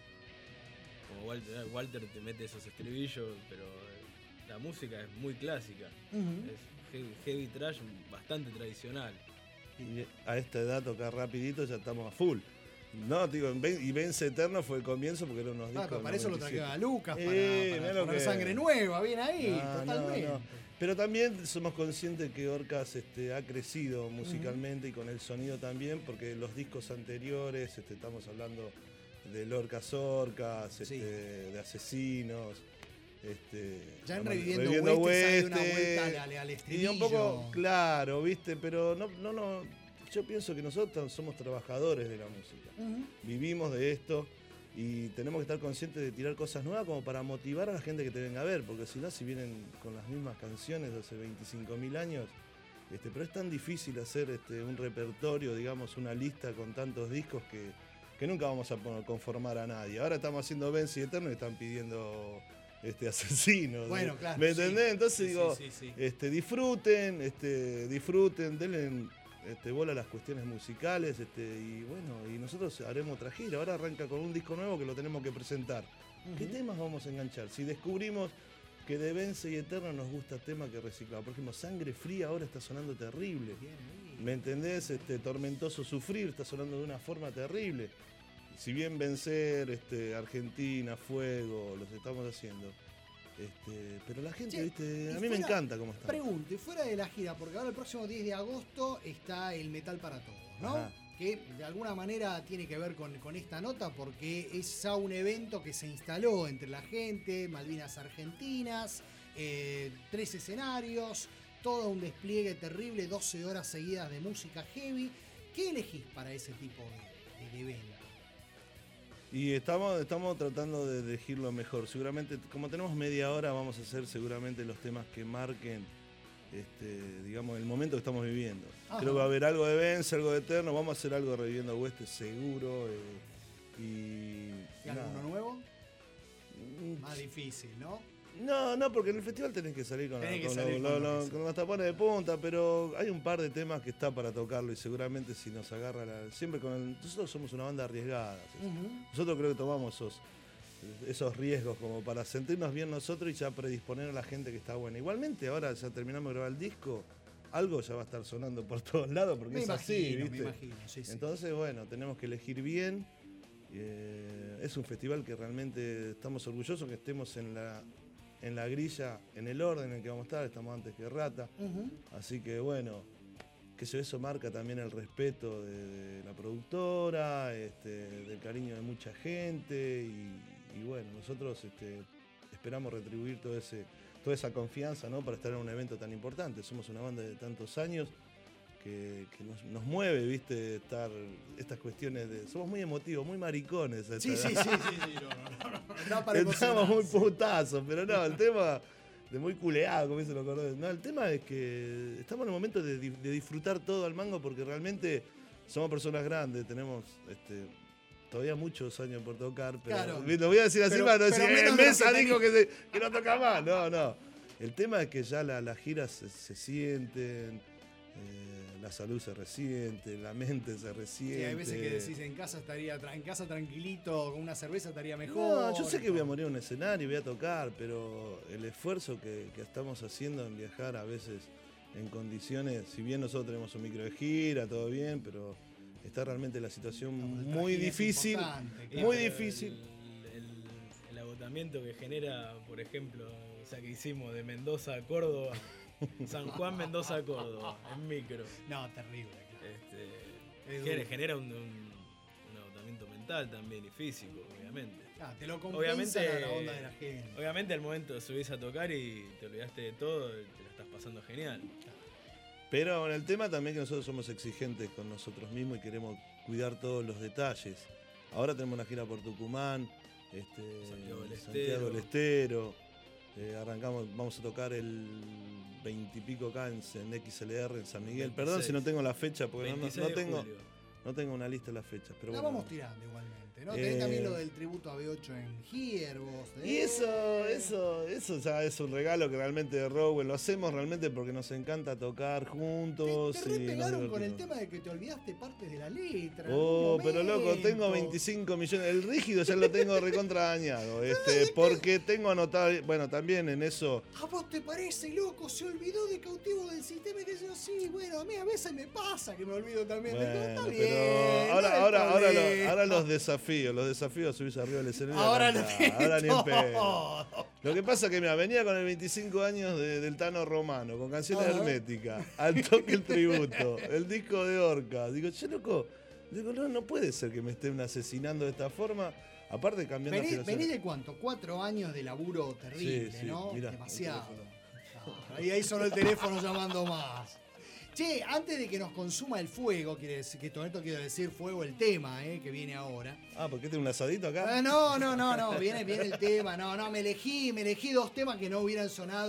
Como Walter, Walter te mete esos estribillos, pero la música es muy clásica. Uh-huh. Es heavy, heavy trash bastante tradicional. Y a esta edad tocar rapidito ya estamos a full. No, digo, y Vence Eterno fue el comienzo porque eran unos discos. Ah, pero para eso lo trajeron a Lucas, para, eh, para, para, para que... Sangre Nueva, bien ahí, no, totalmente. No, no. Pero también somos conscientes que Orcas este, ha crecido musicalmente uh-huh. y con el sonido también, porque los discos anteriores, este, estamos hablando del Orcas Orcas, este, sí. de Asesinos. Este, ya en reviviendo, reviviendo Oeste, una vuelta al, al estribillo. Y un poco, claro, viste, pero no, no, no. Yo pienso que nosotros somos trabajadores de la música. Uh-huh. Vivimos de esto y tenemos que estar conscientes de tirar cosas nuevas como para motivar a la gente que te venga a ver, porque si no, si vienen con las mismas canciones de hace veinticinco mil años, Este, pero es tan difícil hacer este, un repertorio, digamos, una lista con tantos discos que, que nunca vamos a conformar a nadie. Ahora estamos haciendo Vence y Eterno y están pidiendo este, Asesinos. Bueno, ¿me, claro. ¿Me entendés? Sí. Entonces Sí, digo, sí, sí, sí. Este, disfruten, este, disfruten, denle este, bola a las cuestiones musicales este, y bueno, y nosotros haremos otra gira. Ahora arranca con un disco nuevo que lo tenemos que presentar. Uh-huh. ¿Qué temas vamos a enganchar? Si descubrimos que de Vence y Eterno nos gusta temas que reciclamos. Por ejemplo, Sangre Fría ahora está sonando terrible. ¿Me entendés? Este, Tormentoso Sufrir está sonando de una forma terrible. Si bien Vencer, este, Argentina, Fuego, los estamos haciendo. Este, pero la gente, che, viste, a mí fuera, me encanta cómo está. Pregunto, y fuera de la gira, porque ahora el próximo diez de agosto está el Metal para Todos, ¿no? Ajá. Que de alguna manera tiene que ver con, con esta nota porque es ya un evento que se instaló entre la gente, Malvinas Argentinas, eh, tres escenarios, todo un despliegue terrible, doce horas seguidas de música heavy. ¿Qué elegís para ese tipo de, de, de evento? Y estamos, estamos tratando de elegir lo mejor. Seguramente, como tenemos media hora, vamos a hacer seguramente los temas que marquen Este, digamos, el momento que estamos viviendo. Ajá. Creo que va a haber algo de Vence, algo de Eterno, vamos a hacer algo de Reviviendo Oeste seguro. Eh, y ¿Y alguno nuevo? Más difícil, ¿no? No, no, porque en el festival tenés que salir con, tenés la, con, que salir lo, con, lo, lo con los tapones de punta, pero hay un par de temas que está para tocarlo y seguramente si nos agarra la, siempre con el, nosotros somos una banda arriesgada. Uh-huh. Nosotros creo que tomamos esos esos riesgos como para sentirnos bien nosotros y ya predisponer a la gente que está buena. Igualmente ahora ya terminamos de grabar el disco, algo ya va a estar sonando por todos lados porque me es imagino, así, ¿viste? Me imagino, sí, sí. Entonces, bueno, tenemos que elegir bien. Eh, es un festival que realmente estamos orgullosos que estemos en la, en la grilla, en el orden en el que vamos a estar, estamos antes que Rata. Uh-huh. Así que bueno, que eso marca también el respeto de, de la productora, este, del cariño de mucha gente y Y bueno, nosotros este, esperamos retribuir todo ese, toda esa confianza, ¿no? Para estar en un evento tan importante. Somos una banda de tantos años que, que nos, nos mueve, ¿viste? Estar estas cuestiones de... Somos muy emotivos, muy maricones. Sí, sí, sí, sí, sí, no, no, no, no para Estamos muy putazos, pero no, el tema de muy culeado, como dicen los cordones. No, el tema es que estamos en el momento de, de disfrutar todo al mango porque realmente somos personas grandes, tenemos... Este, todavía muchos años por tocar, pero claro. Lo voy a decir así, pero, para no decir, eh, Mesa que dijo que, se, que no toca más. No, no. El tema es que ya las la giras se, se sienten, eh, la salud se resiente, la mente se resiente. Sí, hay veces que decís en casa estaría en casa tranquilito, con una cerveza estaría mejor. No, yo sé que voy a morir en un escenario y voy a tocar, pero el esfuerzo que, que estamos haciendo en viajar a veces en condiciones, si bien nosotros tenemos un micro de gira, todo bien, pero está realmente la situación no, muy difícil, claro. muy difícil. El, el, el agotamiento que genera, por ejemplo, o sea, que hicimos de Mendoza a Córdoba, San Juan, Mendoza a Córdoba, en micro. No, terrible. Este, genera, genera un, un, un agotamiento mental también y físico, obviamente. Ah, te lo compensa obviamente, la onda de la gente. Obviamente al momento de subís a tocar y te olvidaste de todo, te la estás pasando genial. Claro. Pero en el tema también que nosotros somos exigentes con nosotros mismos y queremos cuidar todos los detalles. Ahora tenemos una gira por Tucumán, este, Santiago del Santiago del Estero. Eh, arrancamos, vamos a tocar el veintipico acá en, en X L R en San Miguel. veintiséis. Perdón si no tengo la fecha, porque no, no, tengo, no tengo una lista de las fechas. Pero la bueno, vamos tirando igualmente, ¿no? Eh, Tenés también lo del tributo a B ocho en Here, vos. ¿eh? Y eso, eso, eso ya es un regalo que realmente de Rowell lo hacemos realmente porque nos encanta tocar juntos. Te, te y repegaron con el tema de que te olvidaste partes de la letra. Oh, pero loco, tengo veinticinco millones. El rígido ya lo tengo recontra dañado. Este, porque tengo anotado, bueno, también en eso. ¿A vos te parece, loco? Se olvidó de Cautivo del Sistema y que yo sí, bueno, a mí a veces me pasa que me olvido también. Bueno, de está pero bien, ahora, no ahora, ahora, lo, ahora los desafíos, los desafíos subís arriba del escenario. Ahora, lo ahora ni en pedo. Lo que pasa es que mira, venía con el veinticinco años de, del Tano Romano, con canciones uh-huh. herméticas, al toque el tributo, el disco de Orca. Digo, che, loco, digo, no, no puede ser que me estén asesinando de esta forma. Aparte cambiando Vení, ¿Venís de cuánto? Cuatro años de laburo terrible, sí, sí, ¿no? Mirá, demasiado. Ah, ahí, ahí sonó el teléfono llamando más. Che, antes de que nos consuma el fuego, quiere decir, que todo esto quiero decir fuego el tema, eh, que viene ahora. Ah, ¿por qué tiene un asadito acá? Ah, no, no, no, no, viene, viene el tema, no, no, me elegí, me elegí dos temas que no hubieran sonado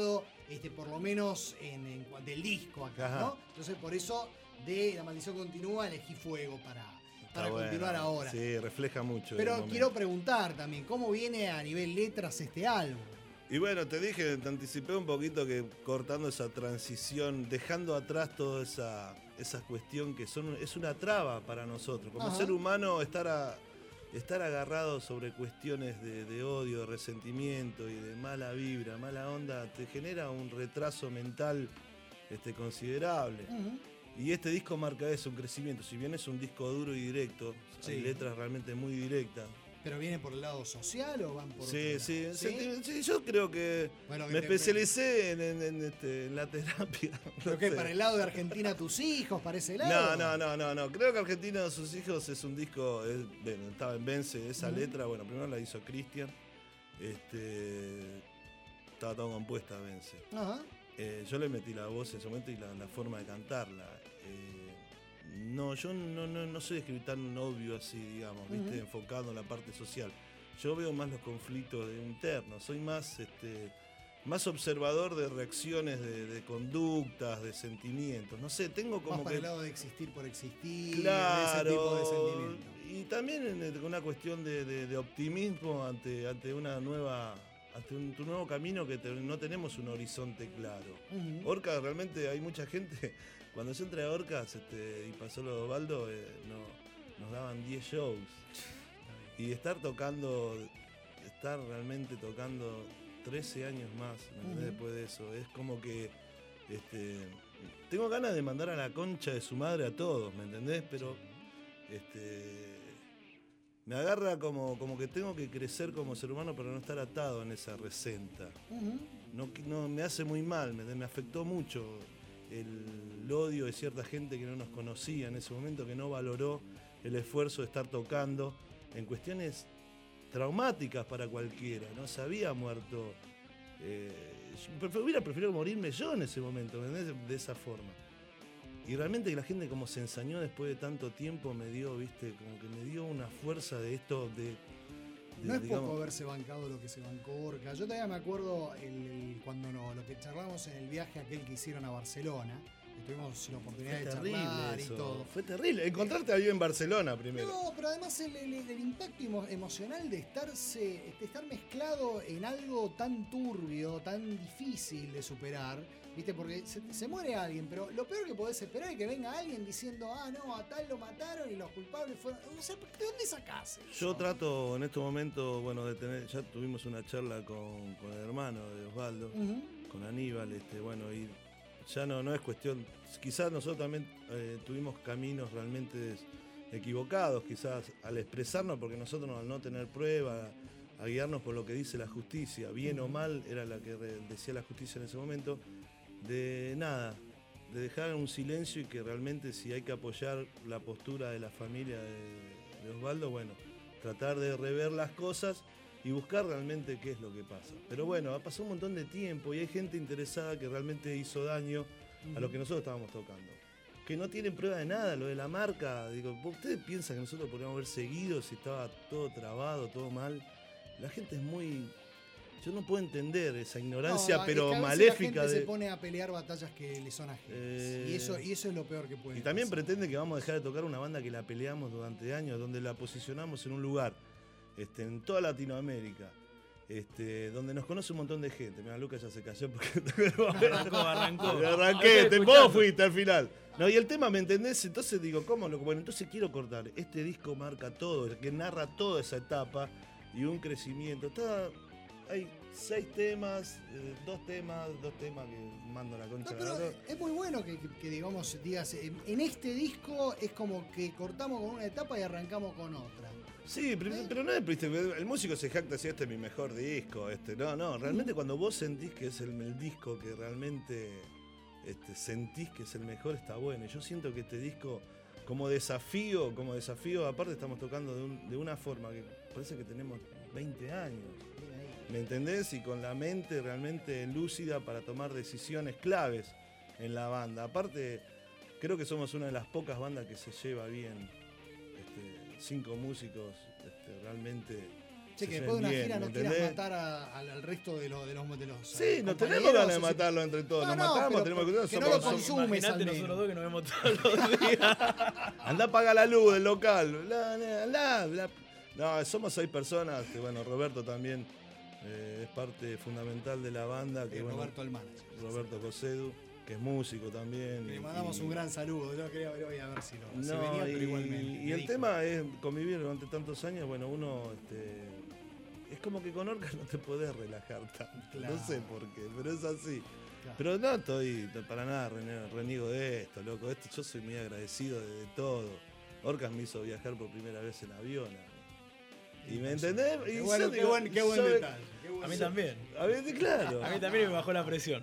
este, por lo menos en, en cuanto del disco acá, Ajá. ¿no? Entonces por eso de La Maldición Continúa elegí Fuego para, para Está continuar bueno. ahora. Sí, refleja mucho. el Pero momento. quiero preguntar también, ¿cómo viene a nivel letras este álbum? Y bueno, te dije, te anticipé un poquito que cortando esa transición, dejando atrás toda esa, esa cuestión que son, es una traba para nosotros. Como Ajá. ser humano, estar, a, estar agarrado sobre cuestiones de, de odio, de resentimiento y de mala vibra, mala onda, te genera un retraso mental este, considerable. Uh-huh. Y este disco marca eso, un crecimiento. Si bien es un disco duro y directo, Sí. hay letras realmente muy directas. ¿Pero viene por el lado social o van por Sí, otro sí, lado? sí, sí, yo creo que Bueno, que me te- especialicé en, en- en, este, en la terapia. ¿Pero no qué, sé. para el lado de Argentina tus hijos, para ese No, lado? no, no, no, no. Creo que Argentina de sus hijos es un disco, es- bueno, estaba en Vence, esa Ujú. letra, bueno, primero la hizo Cristian, este, estaba toda compuesta Vence. Ajá. Eh, yo le metí la voz en ese momento y la, la forma de cantarla. Eh, no, yo no, no, no soy de escribir tan obvio así, digamos, ¿viste? Ujú. Enfocado en la parte social. Yo veo más los conflictos de- internos, soy más, este, más observador de reacciones, de, de conductas, de sentimientos. No sé, tengo como Más para que... el lado de existir por existir, Claro, de ese tipo de sentimientos. y también en el- una cuestión de, de- de optimismo ante, ante una nueva, ante un, tu nuevo camino que te- no tenemos un horizonte claro. Ujú. Orca, realmente hay mucha gente, cuando yo entré a Orcas este, y pasó lo de Osvaldo, eh, no, nos daban diez shows. Y estar tocando, estar realmente tocando trece años más, ¿me entendés? Ujú. Después de eso, es como que este, tengo ganas de mandar a la concha de su madre a todos, ¿me entendés? Pero este, me agarra como, como que tengo que crecer como ser humano para no estar atado en esa resenta. Ujú. No, no, me hace muy mal, me, me afectó mucho el, el odio de cierta gente que no nos conocía en ese momento, que no valoró el esfuerzo de estar tocando en cuestiones traumáticas para cualquiera, ¿no? Se había muerto. Eh, yo prefer- hubiera preferido morirme yo en ese momento, ¿me entendés? De esa forma. Y realmente que la gente como se ensañó después de tanto tiempo me dio, viste, como que me dio una fuerza de esto de. de, No es digamos, poco haberse bancado lo que se bancó Orca. Yo todavía me acuerdo el, el- cuando no, lo que charlamos en el viaje aquel que hicieron a Barcelona. que Tuvimos la oportunidad Fue de terrible charlar eso, y todo. Fue terrible. Encontrarte ahí en Barcelona primero. No, pero además el, el- el impacto emo- emocional de estarse, de estar mezclado en algo tan turbio, tan difícil de superar, ¿viste? Porque se, se muere alguien, pero lo peor que podés esperar es que venga alguien diciendo, ah, no, a tal lo mataron y los culpables fueron. O sea, ¿de dónde sacás eso? Yo trato en este momento, bueno, de tener, ya tuvimos una charla con, con el hermano de Osvaldo, Ujú. con Aníbal, este, bueno, y ya no, no es cuestión, quizás nosotros también eh, tuvimos caminos realmente equivocados, quizás al expresarnos, porque nosotros al no tener prueba, a guiarnos por lo que dice la justicia, bien o mal, era la que re- decía la justicia en ese momento, de nada, de dejar un silencio y que realmente si hay que apoyar la postura de la familia de, de Osvaldo, bueno, tratar de rever las cosas y buscar realmente qué es lo que pasa. Pero bueno, ha pasado un montón de tiempo y hay gente interesada que realmente hizo daño a lo que nosotros estábamos tocando. Que no tienen prueba de nada, lo de la marca. Digo, ¿ustedes piensan que nosotros podríamos haber seguido si estaba todo trabado, todo mal? La gente es muy... Yo no puedo entender esa ignorancia, No, es pero que a veces maléfica la gente de... se pone a pelear batallas que le son ajenas. Eh, y, eso, y eso es lo peor que puede Y también pasar. pretende que vamos a dejar de tocar una banda que la peleamos durante años, donde la posicionamos en un lugar, este, en toda Latinoamérica, este, donde nos conoce un montón de gente. Mira, Lucas ya se cayó porque... Arrancó, arrancó. Arranqué, Estoy te, escuchando. vos fuiste al final. No, y el tema, ¿me entendés? Entonces digo, ¿cómo? loco? Bueno, entonces quiero cortar. Este disco marca todo, el que narra toda esa etapa y un crecimiento. Está, hay seis temas, eh, dos temas, dos temas que mando a la concha No, de la pero lora. es muy bueno que, que- que, digamos, digas, en, en este disco es como que cortamos con una etapa y arrancamos con otra. Sí, pero, pero no es, viste, el músico se jacta si este es mi mejor disco, este, no, no, realmente cuando vos sentís que es el, el disco que realmente este, sentís que es el mejor, está bueno. Y yo siento que este disco, como desafío, como desafío, aparte estamos tocando de, un- de una forma que parece que tenemos veinte años. ¿Me entendés? Y con la mente realmente lúcida para tomar decisiones claves en la banda. Aparte, creo que somos una de las pocas bandas que se lleva bien. Este, cinco músicos este, realmente Che, que se después de una ven gira bien, no ¿me quieras entendés? matar a- al, al resto de, los de los de los Sí, eh, nos compañeros, tenemos ganas de o sea, matarlo entre todos. No, nos no, matamos, pero tenemos que que no lo consumes al Imagínate menos. nosotros dos que nos vemos todos los días. Anda a apagar la luz del local. Bla, bla, bla, bla. No, somos seis personas. Que bueno, Roberto también eh, es parte fundamental de la banda. Que, Eh, bueno, Roberto el manager. Roberto Cosedu, que es músico también. Le y- mandamos y- un gran saludo. Yo quería ver hoy a ver si, lo, si No, venía, y, pero igualmente. y me el dijo. tema es convivir durante tantos años. Bueno, uno. Este, es como que con Orcas no te podés relajar tanto. Claro. No sé por qué, pero es así. Claro. Pero no estoy para nada rene- reniego de esto, loco. Esto, yo soy muy agradecido de, de todo. Orcas me hizo viajar por primera vez en avión. ¿Y me entendés? Qué Y bueno, yo qué digo, buen, qué buen yo- detalle. Qué buen A mí detalle. también. A ver, claro. A mí también me bajó la presión.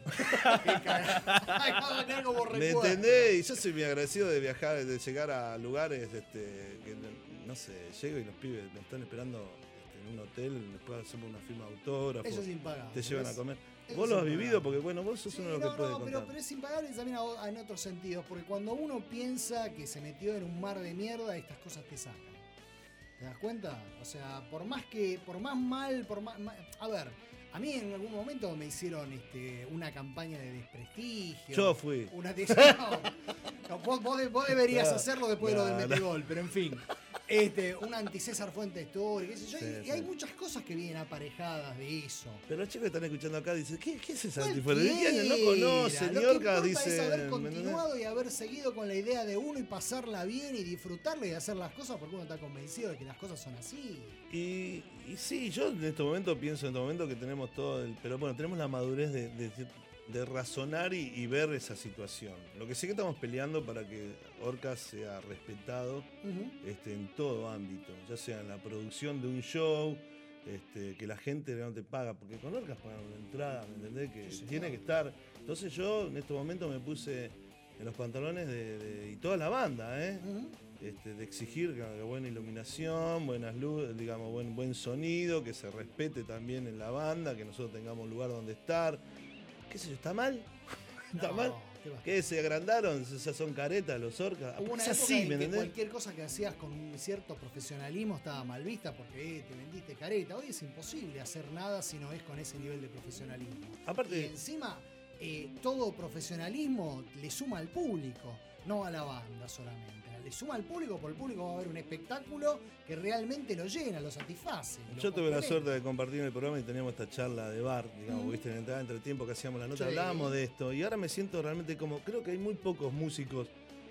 Ay, va a quedar como ¿Me recuerdo. entendés? Y yo soy muy agradecido de viajar, de llegar a lugares, este, que no sé, llego y los pibes me están esperando este, en un hotel, después hacemos una firma de autógrafo. Eso es impagable. Te llevan a ¿ves? comer. Eso Vos es lo has impagable. vivido porque, bueno, vos sos Sí, uno de los no, que puede no, contar. pero, pero es impagable también a- en otros sentidos, porque cuando uno piensa que se metió en un mar de mierda, estas cosas te sacan. ¿Te das cuenta? O sea, por más que, por más mal, por más, ma- a ver, a mí en algún momento me hicieron este, una campaña de desprestigio. Yo fui. Una te- no, no, vos, vos de- vos deberías No, hacerlo después de lo no, del no. metegol, pero en fin. Este, un anti-César Fuentes Story, qué sé yo, Sí, y, y sí. hay muchas cosas que vienen aparejadas de eso. Pero los chicos que están escuchando acá dicen, ¿qué, qué es esa Cualquiera. antifuerza? No conoce, Lo ni que Orcas importa es dice. haber ¿me entendés? continuado y haber seguido con la idea de uno y pasarla bien y disfrutarla y hacer las cosas porque uno está convencido de que las cosas son así. Y, y sí, yo en este momento pienso, en este momento que tenemos todo el. Pero bueno, tenemos la madurez de, de, de razonar y, y ver esa situación. Lo que sí que estamos peleando para que Orcas sea respetado Ujú. este, en todo ámbito, ya sea en la producción de un show, este, que la gente realmente paga, porque con Orcas pagan una entrada, ¿me entendés? Que Sí, tiene claro. que estar. Entonces yo en este momento me puse en los pantalones de, de- y toda la banda, ¿eh? Ujú. Este, de exigir que haya buena iluminación, buenas luces, digamos, buen, buen sonido, que se respete también en la banda, que nosotros tengamos lugar donde estar. ¿Qué sé yo? ¿Está mal? ¿Está No, mal? ¿qué va? ¿Qué? ¿Se agrandaron? ¿Ya son caretas los Orcas? Hubo una Es época así, en ¿me que entendés? cualquier cosa que hacías con un cierto profesionalismo estaba mal vista porque eh, te vendiste careta. Hoy es imposible hacer nada si no es con ese nivel de profesionalismo. Aparte- y encima, eh, todo profesionalismo le suma al público, no a la banda solamente. Le suma al público, porque el público va a ver un espectáculo que realmente lo llena, lo satisface. lo Yo tuve la complementa. suerte de compartir en el programa y teníamos esta charla de bar, digamos, Ujú. viste, en la entrada entre el tiempo que hacíamos la nota, Sí. hablábamos de esto. Y ahora me siento realmente como, creo que hay muy pocos músicos,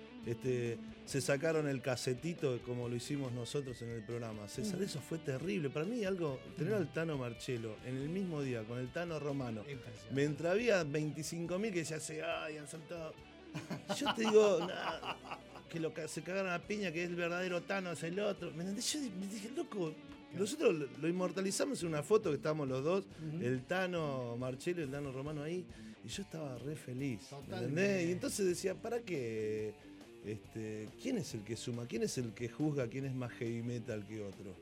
este, se sacaron el casetito como lo hicimos nosotros en el programa. César, Ujú. eso fue terrible. Para mí algo, tener al Tano Marcello en el mismo día con el Tano Romano, Impresionante. mientras había veinticinco mil que decían, ay, han saltado. Yo te digo, nah, que lo, ca- se cagaron a piña, que es el verdadero Tano, es el otro. ¿Me entendés? Yo me dije, loco, nosotros lo, lo inmortalizamos en una foto que estábamos los dos, Ujú. el Tano Marcello y el Tano Romano ahí, y yo estaba re feliz. ¿Me Totalmente. entendés? Y entonces decía, ¿para qué? Este, ¿quién es el que suma? ¿Quién es el que juzga quién es más heavy metal que otro?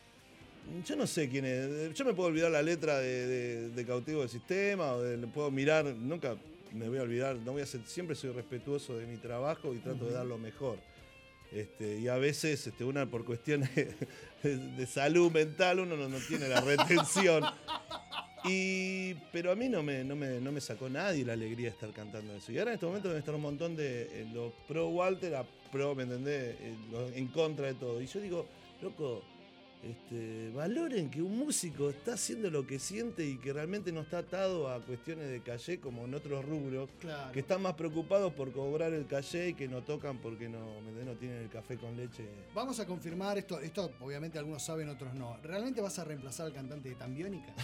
Yo no sé quién es. Yo me puedo olvidar la letra de, de- de Cautivo del Sistema, o de- le puedo mirar, nunca me voy a olvidar, no voy a ser, siempre soy respetuoso de mi trabajo y trato de dar lo mejor. Este, y a veces, este, una por cuestiones de, de salud mental, uno no, no tiene la retención. Y, pero a mí no me, no, me, no me sacó nadie la alegría de estar cantando eso. Y ahora en este momento deben estar un montón de eh, los pro Walter, a pro, ¿me entendés? Eh, los en contra de todo. Y yo digo, loco, este, valoren que un músico está haciendo lo que siente y que realmente no está atado a cuestiones de calle como en otros rubros, Claro. que están más preocupados por cobrar el calle y que no tocan porque no, ¿me entendés? No tienen el café con leche. Vamos a confirmar esto, esto obviamente algunos saben, otros no. ¿Realmente vas a reemplazar al cantante de Tambiónica?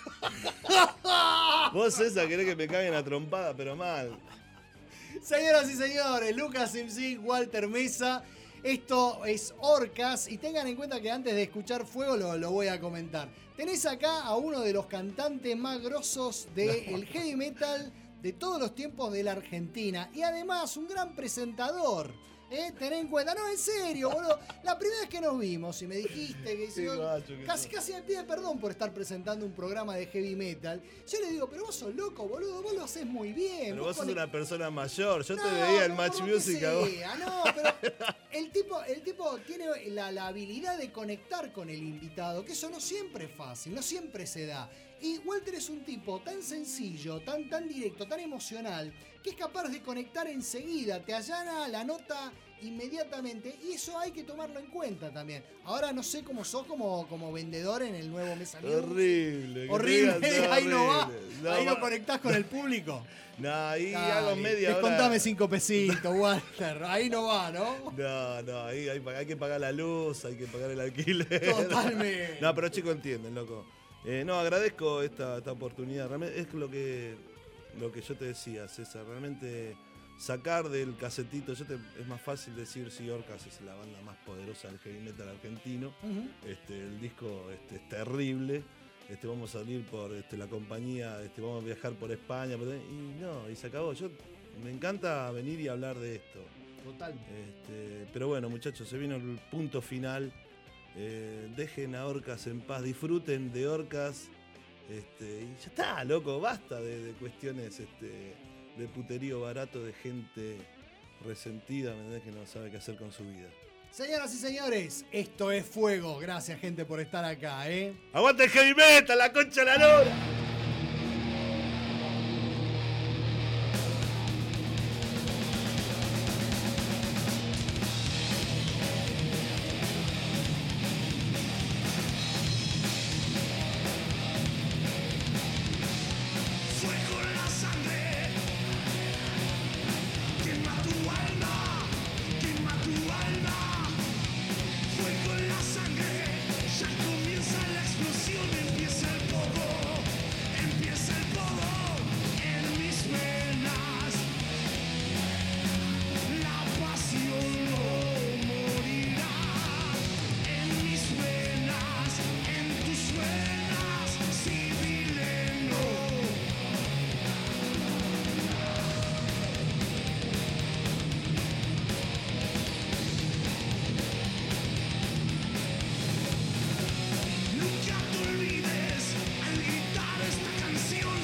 Vos, César, querés que me caguen a trompada, pero mal. Señoras y señores, Lucas Simsig, Walter Mesa. Esto es Orcas y tengan en cuenta que antes de escuchar Fuego lo, lo voy a comentar. Tenés acá a uno de los cantantes más grosos del heavy metal de todos los tiempos de la Argentina y además un gran presentador. Eh, ten en cuenta, no, en serio, boludo. La primera vez que nos vimos y me dijiste que, Sí, yo, macho, que casi, sos. casi me pide perdón por estar presentando un programa de heavy metal. Yo le digo, pero vos sos loco, boludo, vos lo haces muy bien. Pero vos sos conect- una persona mayor. Yo No, te veía en no, Match por lo Music que a vos. sea, no, pero el tipo, el tipo tiene la, la habilidad de conectar con el invitado, que eso no siempre es fácil, no siempre se da. Y Walter es un tipo tan sencillo, tan, tan directo, tan emocional, que es capaz de conectar enseguida, te allana la nota inmediatamente, y eso hay que tomarlo en cuenta también. Ahora no sé cómo sos como, como vendedor en el nuevo Mesa News. Horrible. que Horrible, te digan, ahí no va, horrible. ahí no va- conectás con el público. No, ahí Dale, hago media hora. descontame cinco pesitos, Walter, ahí no va, ¿no? No, no, ahí hay, hay que pagar la luz, hay que pagar el alquiler. Totalmente. No, pero chicos entienden, loco. Eh, no, agradezco esta, esta oportunidad. Realmente es lo que, lo que yo te decía, César. Realmente sacar del casetito, yo te, es más fácil decir si Orcas es la banda más poderosa del heavy metal argentino. Ujú. Este, el disco este, es terrible. Este, vamos a salir por este, la compañía, este, vamos a viajar por España. por- Y no, y se acabó. Yo me encanta venir y hablar de esto. Total. Este, pero bueno, muchachos, se vino el punto final. Eh, dejen a Orcas en paz, disfruten de Orcas. Este, y ya está, loco, basta de, de cuestiones este, de puterío barato, de gente resentida, ¿me entendés? Que no sabe qué hacer con su vida. Señoras y señores, esto es Fuego. Gracias, gente, por estar acá, ¿eh? ¡Aguante el heavy metal, la concha de la lora! Fuego en la sangre, quema tu alma, quema tu alma. Fuego en la sangre, ya comienza la explosión, empieza el fuego, empieza el fuego en mis venas. La pasión no morirá en mis venas, en tus venas, civileno. Nunca te olvides al gritar esta canción.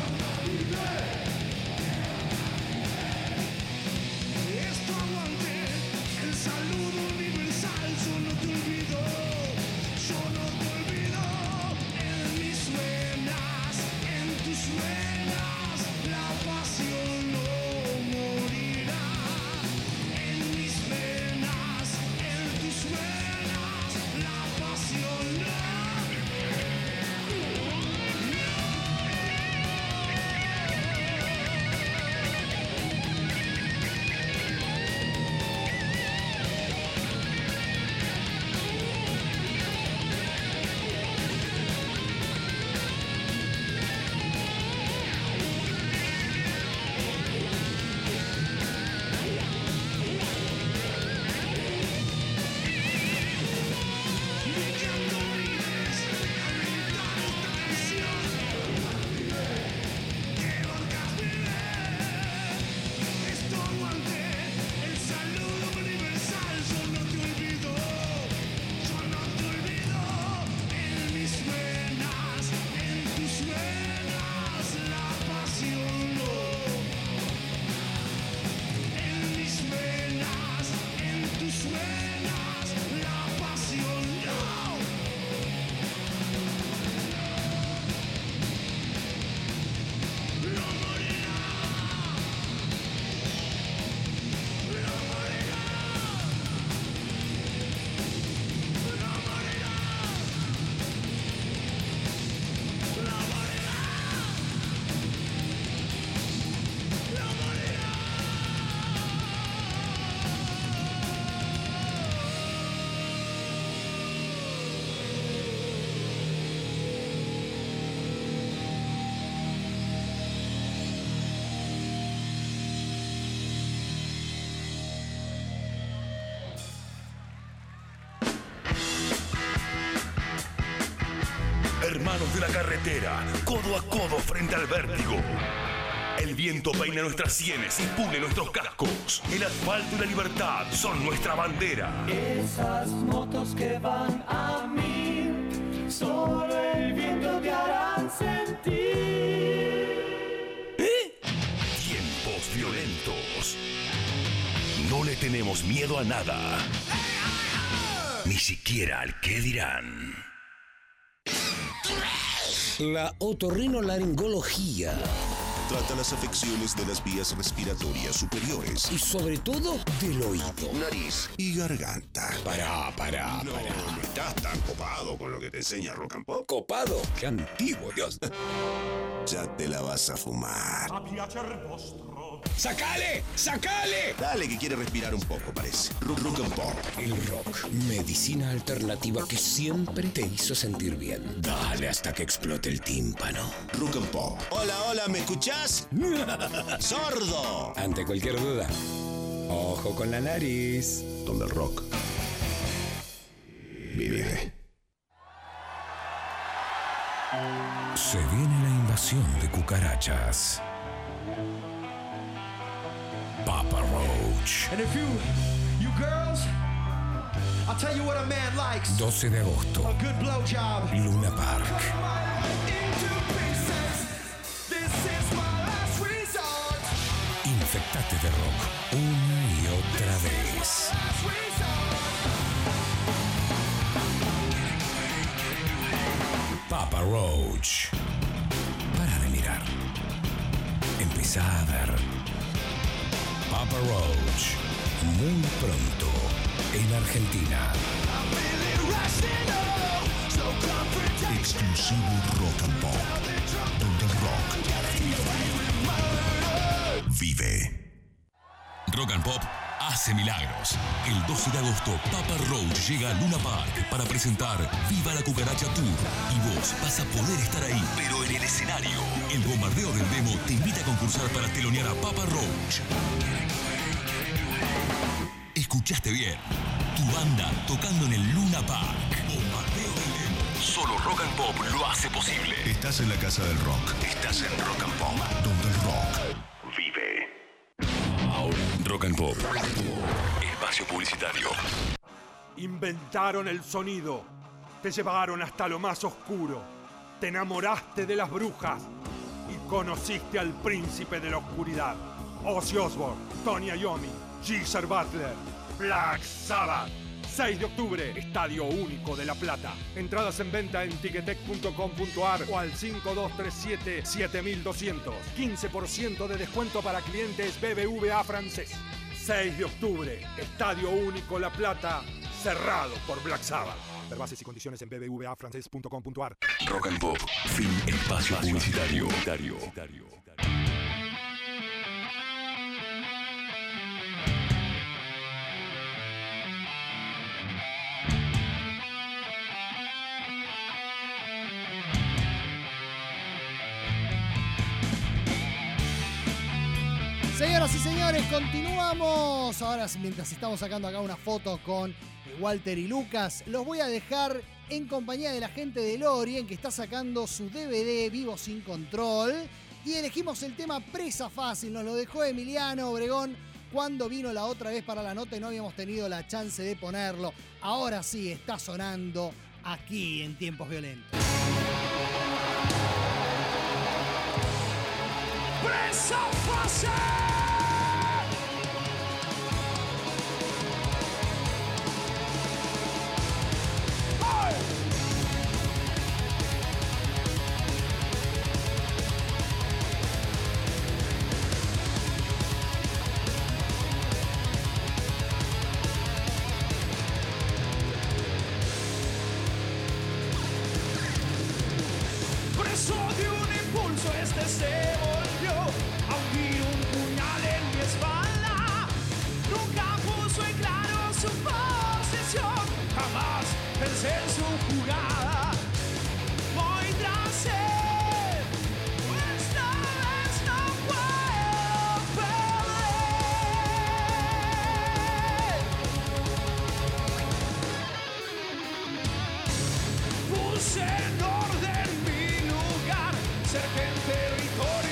Esto aguante, el saludo universal. Yo no te olvido, yo no te olvido. En mis venas, en tus venas, la pasión no morirá. En mis venas, en tus venas, la pasión no. Esto aguante, el saludo universal. Yo no te olvido, yo no te olvido. En mis venas, en tus venas, la pasión no. En mis venas, en tus venas, la pasión no. No morirá. Hermanos de la carretera, codo a codo frente al vértigo. El viento peina nuestras sienes y pule nuestros cascos. El asfalto y la libertad son nuestra bandera. Esas motos que van a mí, solo el viento te harán sentir. ¿Eh? Tiempos violentos. No le tenemos miedo a nada. Ni siquiera al qué dirán. La otorrinolaringología trata las afecciones de las vías respiratorias superiores y sobre todo del oído, nariz y garganta. Pará, pará, No, pará. no estás tan copado con lo que te enseña Rock and Pop. ¿Copado? ¡Qué antiguo, Dios! Ya te la vas a fumar. ¡Sacale! ¡Sacale! Dale, que quiere respirar un poco, parece. Rock, rock and Pop. El rock, medicina alternativa que siempre te hizo sentir bien. Dale hasta que explote el tímpano. Rock and Pop. Hola, hola, ¿me escuchás? ¡Sordo! Ante cualquier duda, ojo con la nariz. Donde el rock vive. Se viene la invasión de cucarachas. Papa Roach. And if you, you girls, I'll tell you what a man likes. doce de agosto. A good blowjob. Luna Park. Infectate de rock una y otra vez. Papa Roach. Para de mirar. Empezá a ver. Papa Roach. Muy pronto en Argentina. Exclusivo Rock and Pop. Donde el rock vive. Rock and Pop hace milagros. El doce de agosto, Papa Roach llega a Luna Park para presentar Viva la Cucaracha Tour. Y vos vas a poder estar ahí, pero en el escenario. El bombardeo del demo te invita a concursar para telonear a Papa Roach. Escuchaste bien. Tu banda tocando en el Luna Park. Bombardeo del demo. Solo Rock and Pop lo hace posible. Estás en la casa del rock. Estás en Rock and Pop. Donde el rock vive. Ahora, Rock and Pop. Espacio publicitario. Inventaron el sonido. Te llevaron hasta lo más oscuro. Te enamoraste de las brujas. Y conociste al príncipe de la oscuridad. Ozzy Osbourne, Tony Iommi, Geezer Butler, Black Sabbath. seis de octubre, Estadio Único de La Plata. Entradas en venta en ticketek punto com punto ar o al cinco dos tres siete, siete dos cero cero. quince por ciento de descuento para clientes B B V A francés. seis de octubre, Estadio Único La Plata, cerrado por Black Sabbath. Ver bases y condiciones en b b v a francés punto com punto ar. Rock and Pop. Fin espacio publicitario. Señoras y señores, continuamos. Ahora, mientras estamos sacando acá una foto con Walter y Lucas, los voy a dejar en compañía de la gente de Lorien, que está sacando su D V D Vivo Sin Control. Y elegimos el tema Presa Fácil. Nos lo dejó Emiliano Obregón cuando vino la otra vez para la nota y no habíamos tenido la chance de ponerlo. Ahora sí, está sonando aquí en Tiempos Violentos. Presa Fácil. Preso de un impulso este se volvió a hundir un puñal en mi espalda. Nunca puso en claro su posición, jamás pensé en su jugada. Voy tras él, esta vez no puedo perder. Puse en orden mi lugar, cerca en territorio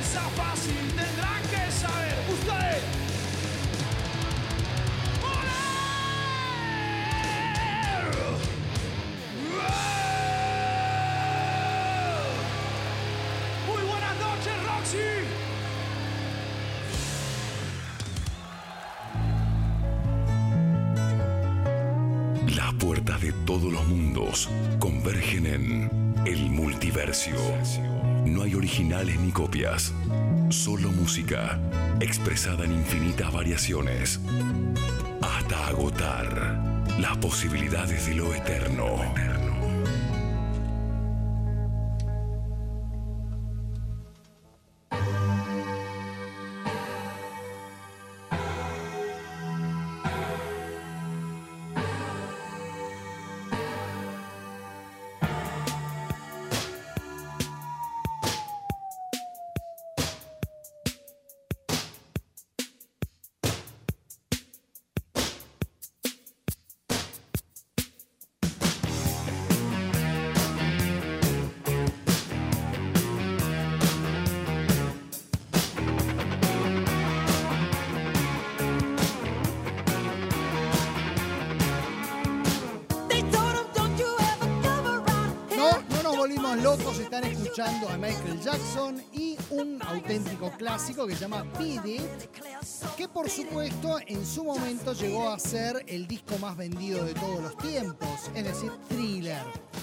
piensa fácil, tendrán que saber ustedes. Muy buenas noches, Roxy. Las puertas de todos los mundos convergen en el multiversio. No hay originales ni copias, solo música expresada en infinitas variaciones, hasta agotar las posibilidades de lo eterno. Locos, están escuchando a Michael Jackson y un auténtico clásico que se llama Beat It, que por supuesto en su momento llegó a ser el disco más vendido de todos los tiempos, es decir, Thriller.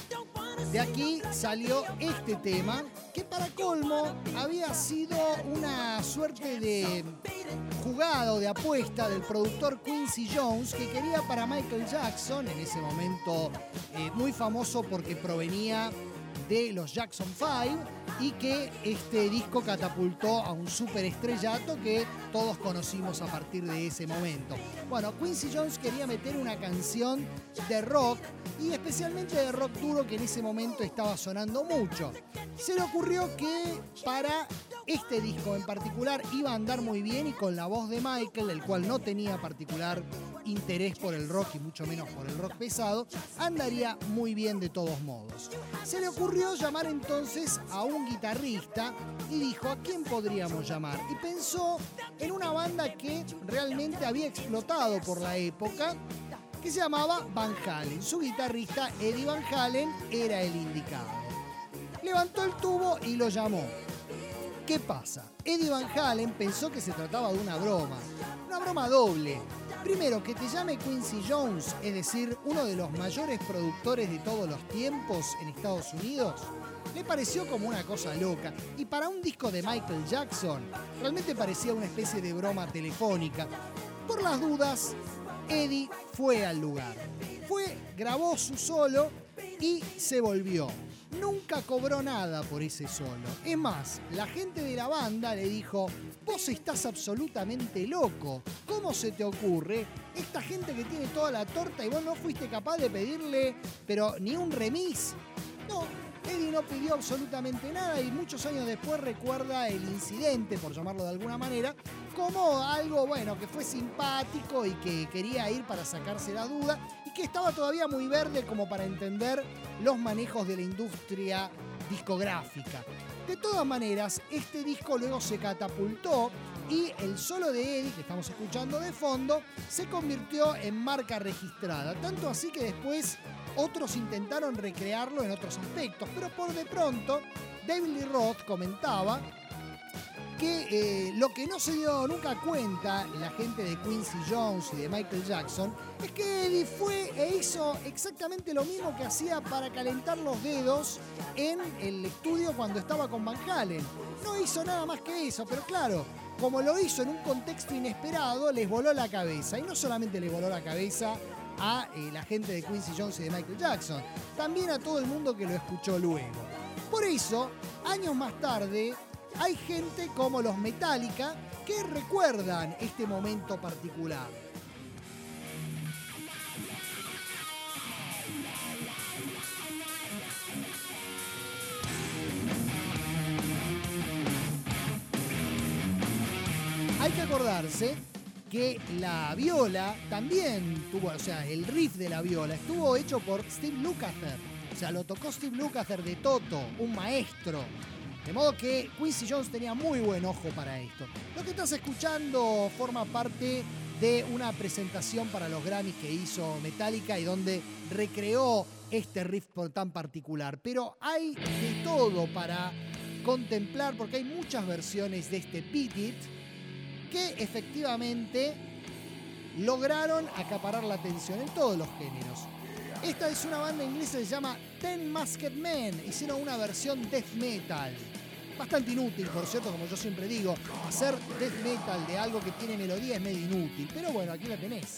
De aquí salió este tema, que para colmo había sido una suerte de jugada o de apuesta del productor Quincy Jones, que quería para Michael Jackson, en ese momento eh, muy famoso porque provenía de los Jackson Five, y que este disco catapultó a un superestrellato que todos conocimos a partir de ese momento. Bueno, Quincy Jones quería meter una canción de rock, y especialmente de rock duro, que en ese momento estaba sonando mucho. Se le ocurrió que para este disco en particular iba a andar muy bien, y con la voz de Michael, el cual no tenía particular interés por el rock y mucho menos por el rock pesado, andaría muy bien de todos modos. Se le ocurrió llamar entonces a un guitarrista y dijo, ¿a quién podríamos llamar? Y pensó en una banda que realmente había explotado por la época, que se llamaba Van Halen. Su guitarrista Eddie Van Halen era el indicado. Levantó el tubo y lo llamó. ¿Qué pasa? Eddie Van Halen pensó que se trataba de una broma, una broma doble. Primero, que te llame Quincy Jones, es decir, uno de los mayores productores de todos los tiempos en Estados Unidos, le pareció como una cosa loca. Y para un disco de Michael Jackson, realmente parecía una especie de broma telefónica. Por las dudas, Eddie fue al lugar. Fue, grabó su solo y se volvió. Nunca cobró nada por ese solo. Es más, la gente de la banda le dijo, vos estás absolutamente loco. ¿Cómo se te ocurre? Esta gente que tiene toda la torta y vos no fuiste capaz de pedirle, pero ni un remis. No, Eddie no pidió absolutamente nada, y muchos años después recuerda el incidente, por llamarlo de alguna manera, como algo, bueno, que fue simpático y que quería ir para sacarse la duda, y que estaba todavía muy verde como para entender los manejos de la industria discográfica. De todas maneras, este disco luego se catapultó, y el solo de Eddie, que estamos escuchando de fondo, se convirtió en marca registrada. Tanto así que después otros intentaron recrearlo en otros aspectos, pero por de pronto David Lee Roth comentaba que eh, lo que no se dio nunca cuenta la gente de Quincy Jones y de Michael Jackson es que Eddie fue e hizo exactamente lo mismo que hacía para calentar los dedos en el estudio cuando estaba con Van Halen. No hizo nada más que eso, pero claro, como lo hizo en un contexto inesperado, les voló la cabeza. Y no solamente les voló la cabeza a eh, la gente de Quincy Jones y de Michael Jackson, también a todo el mundo que lo escuchó luego. Por eso, años más tarde, hay gente como los Metallica que recuerdan este momento particular. Hay que acordarse que la viola también tuvo, o sea, el riff de la viola estuvo hecho por Steve Lukather. O sea, lo tocó Steve Lukather de Toto, un maestro. De modo que Quincy Jones tenía muy buen ojo para esto. Lo que estás escuchando forma parte de una presentación para los Grammys que hizo Metallica y donde recreó este riff tan particular. Pero hay de todo para contemplar porque hay muchas versiones de este Beat It que efectivamente lograron acaparar la atención en todos los géneros. Esta es una banda inglesa que se llama Ten Masked Men. Hicieron una versión death metal. Bastante inútil, por cierto, como yo siempre digo. Hacer death metal de algo que tiene melodía es medio inútil. Pero bueno, aquí la tenés.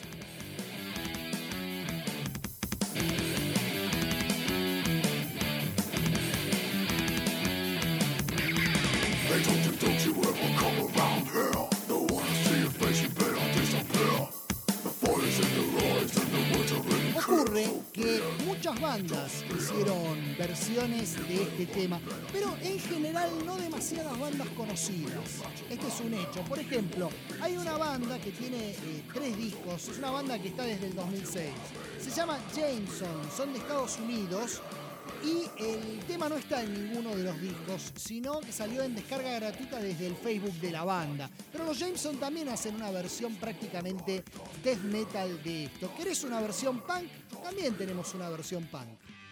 They told you, don't you ever come around here. Don't wanna see your face, you better disappear. The fire's in the eyes and the words are in the Ocurre que muchas bandas hicieron versiones de este tema, pero en general no demasiadas bandas conocidas. Este es un hecho. Por ejemplo, hay una banda que tiene eh, tres discos, es una banda que está desde el dos mil seis. Se llama Jameson, son de Estados Unidos. Y el tema no está en ninguno de los discos, sino que salió en descarga gratuita desde el Facebook de la banda. Pero los Jameson también hacen una versión prácticamente death metal de esto. ¿Querés una versión punk? También tenemos una versión punk.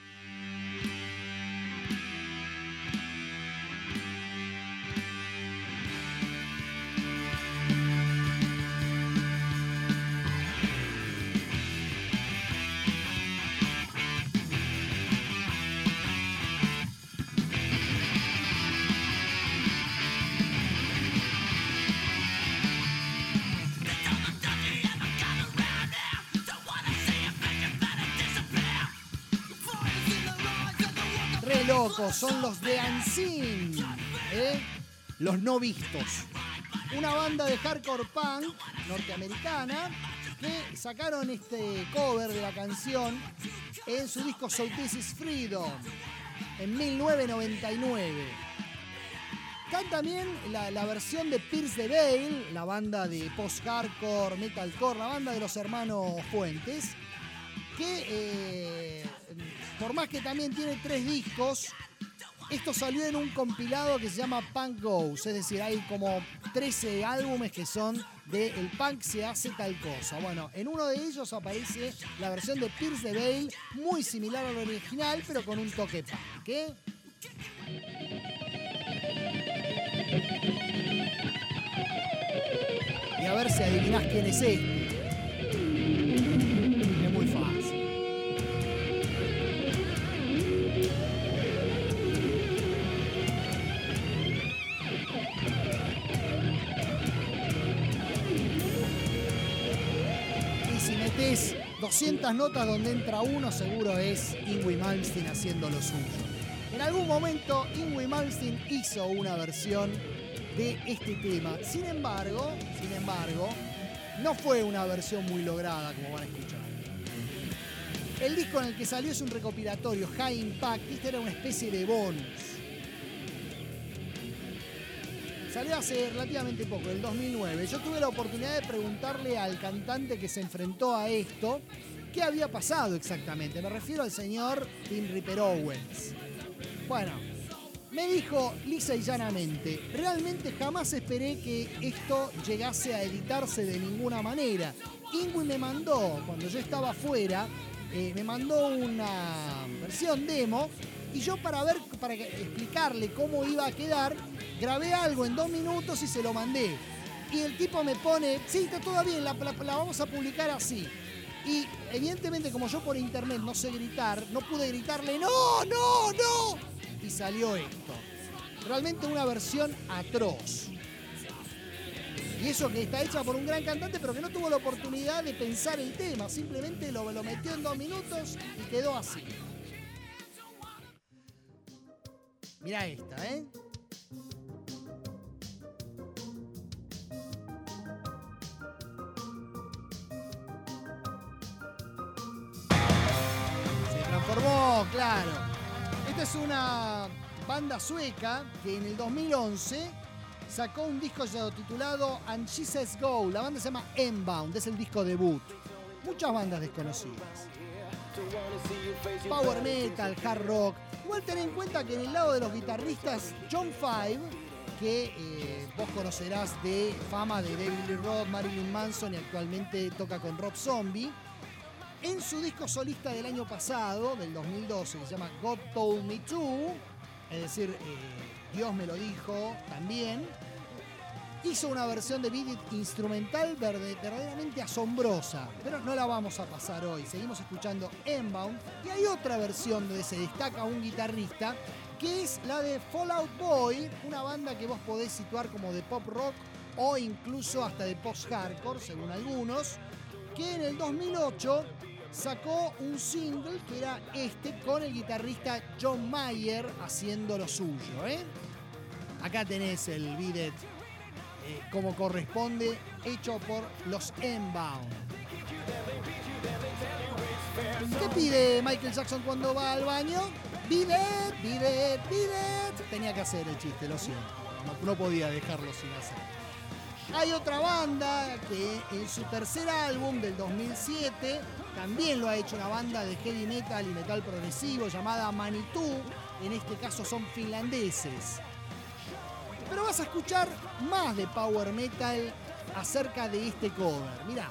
Locos, son los de Unseen, ¿eh? Los no vistos. Una banda de hardcore punk norteamericana que sacaron este cover de la canción en su disco So This Is Freedom en mil novecientos noventa y nueve. Están también la, la versión de Pierce the Veil, la banda de post-hardcore, metalcore, la banda de los hermanos Fuentes, que eh, por más que también tiene tres discos, esto salió en un compilado que se llama Punk Goes, es decir, hay como trece álbumes que son de El Punk se hace tal cosa. Bueno, en uno de ellos aparece la versión de Pierce the Veil, muy similar al original, pero con un toque punk, ¿eh? Y a ver si adivinás quién es este. Es muy fácil. Metés doscientas notas donde entra uno, seguro es Yngwie Malmsteen haciendo lo suyo. En algún momento Yngwie Malmsteen hizo una versión de este tema. Sin embargo, sin embargo, no fue una versión muy lograda, como van a escuchar. El disco en el que salió es un recopilatorio, High Impact. Este era una especie de bonus. Salió hace relativamente poco, el dos mil nueve. Yo tuve la oportunidad de preguntarle al cantante que se enfrentó a esto qué había pasado exactamente. Me refiero al señor Tim Ripper Owens. Bueno, me dijo lisa y llanamente, realmente jamás esperé que esto llegase a editarse de ninguna manera. Yngwie me mandó, cuando yo estaba afuera, eh, me mandó una versión demo. Y yo para ver, para explicarle cómo iba a quedar, grabé algo en dos minutos y se lo mandé. Y el tipo me pone, sí, está todo bien, la, la, la vamos a publicar así. Y evidentemente como yo por internet no sé gritar, no pude gritarle, no, no, no. Y salió esto. Realmente una versión atroz. Y eso que está hecha por un gran cantante, pero que no tuvo la oportunidad de pensar el tema. Simplemente lo, lo metió en dos minutos y quedó así. Mirá esta, ¿eh? Se transformó, claro. Esta es una banda sueca que en el dos mil once sacó un disco titulado And She Says Go. La banda se llama M-Bound, es el disco debut. Muchas bandas desconocidas. Power metal, hard rock. Igual ten en cuenta que en el lado de los guitarristas, John Five, que eh, vos conocerás de fama de David Lee Roth, Marilyn Manson y actualmente toca con Rob Zombie, en su disco solista del año pasado, del dos mil doce, que se llama God Told Me To, es decir, eh, Dios me lo dijo también, hizo una versión de Beat It instrumental verde, verdaderamente asombrosa, pero no la vamos a pasar hoy. Seguimos escuchando Embound y hay otra versión donde se destaca un guitarrista, que es la de Fallout Boy, una banda que vos podés situar como de pop rock o incluso hasta de post-hardcore, según algunos, que en el dos mil ocho sacó un single que era este, con el guitarrista John Mayer haciendo lo suyo, ¿eh? Acá tenés el Beat It eh, como corresponde, hecho por los Embound. ¿Qué pide Michael Jackson cuando va al baño? Beat it, beat it, beat it. Tenía que hacer el chiste, lo siento. No, no podía dejarlo sin hacer. Hay otra banda que en su tercer álbum del dos mil siete también lo ha hecho, una banda de heavy metal y metal progresivo llamada Manitou. En este caso son finlandeses. Pero vas a escuchar más de power metal acerca de este cover. Mirá.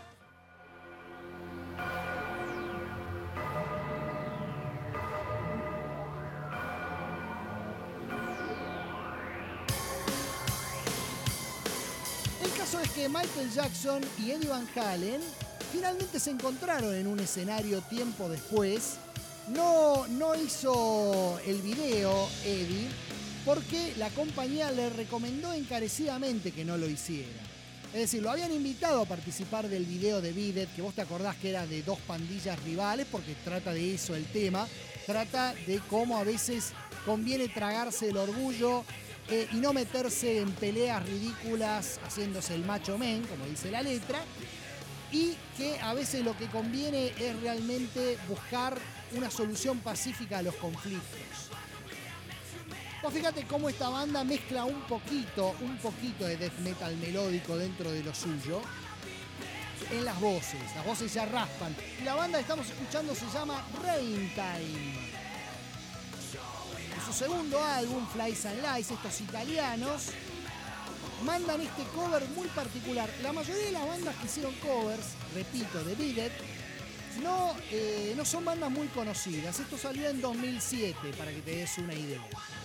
El caso es que Michael Jackson y Eddie Van Halen finalmente se encontraron en un escenario tiempo después. No, no hizo el video Eddie porque la compañía le recomendó encarecidamente que no lo hiciera. Es decir, lo habían invitado a participar del video de Beat It, que vos te acordás que era de dos pandillas rivales, porque trata de eso el tema. Trata de cómo a veces conviene tragarse el orgullo eh, y no meterse en peleas ridículas haciéndose el macho men, como dice la letra. Y que a veces lo que conviene es realmente buscar una solución pacífica a los conflictos. Vos fíjate cómo esta banda mezcla un poquito, un poquito de death metal melódico dentro de lo suyo en las voces. Las voces ya raspan. Y la banda que estamos escuchando se llama Rain Time. En su segundo álbum, Flies and Lies, estos italianos mandan este cover muy particular. La mayoría de las bandas que hicieron covers, repito, de Beat It, no, eh, no son bandas muy conocidas. Esto salió en dos mil siete, para que te des una idea.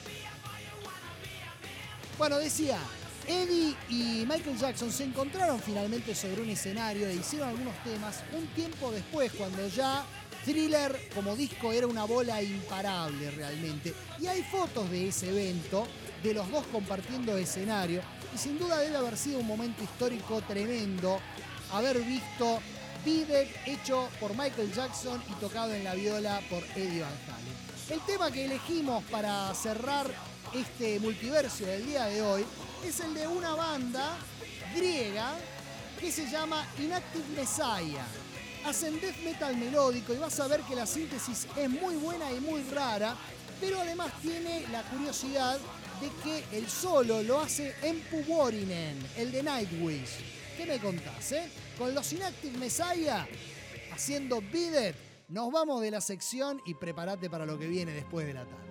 Bueno, decía, Eddie y Michael Jackson se encontraron finalmente sobre un escenario e hicieron algunos temas un tiempo después, cuando ya Thriller como disco era una bola imparable realmente. Y hay fotos de ese evento, de los dos compartiendo escenario, y sin duda debe haber sido un momento histórico tremendo haber visto Beat It hecho por Michael Jackson y tocado en la viola por Eddie Van Halen. El tema que elegimos para cerrar este multiverso del día de hoy es el de una banda griega que se llama Inactive Messiah. Hacen death metal melódico y vas a ver que la síntesis es muy buena y muy rara, pero además tiene la curiosidad de que el solo lo hace Empu Vuorinen, el de Nightwish. ¿Qué me contás, eh? Con los Inactive Messiah haciendo Beat It, nos vamos de la sección y prepárate para lo que viene después de la tarde.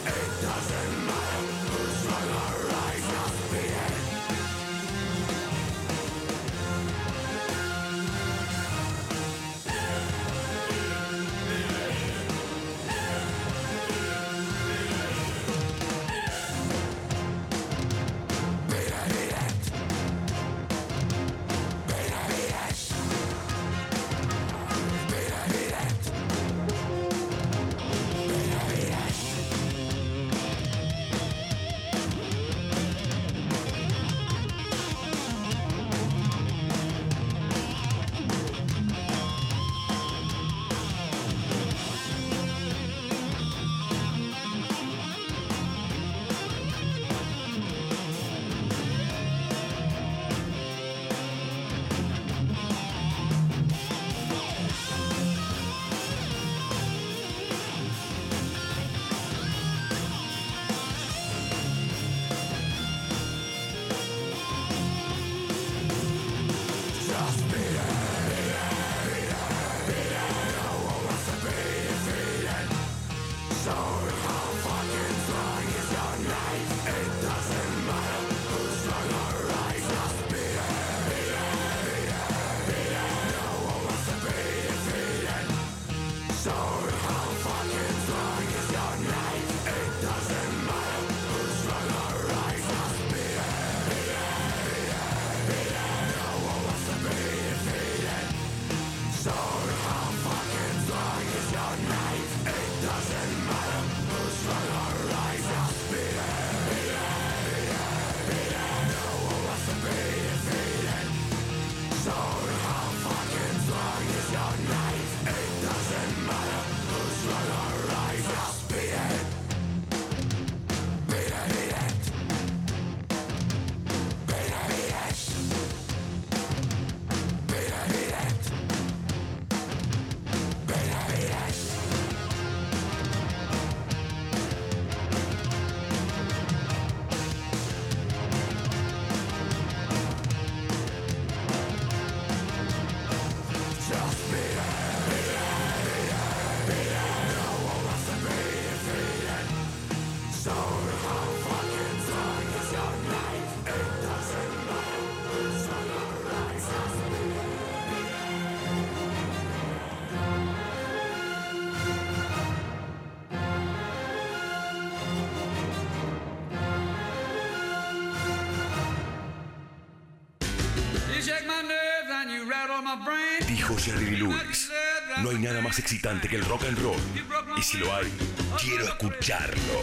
Dijo Jerry Lee Lewis, no hay nada más excitante que el rock and roll. Y si lo hay, quiero escucharlo.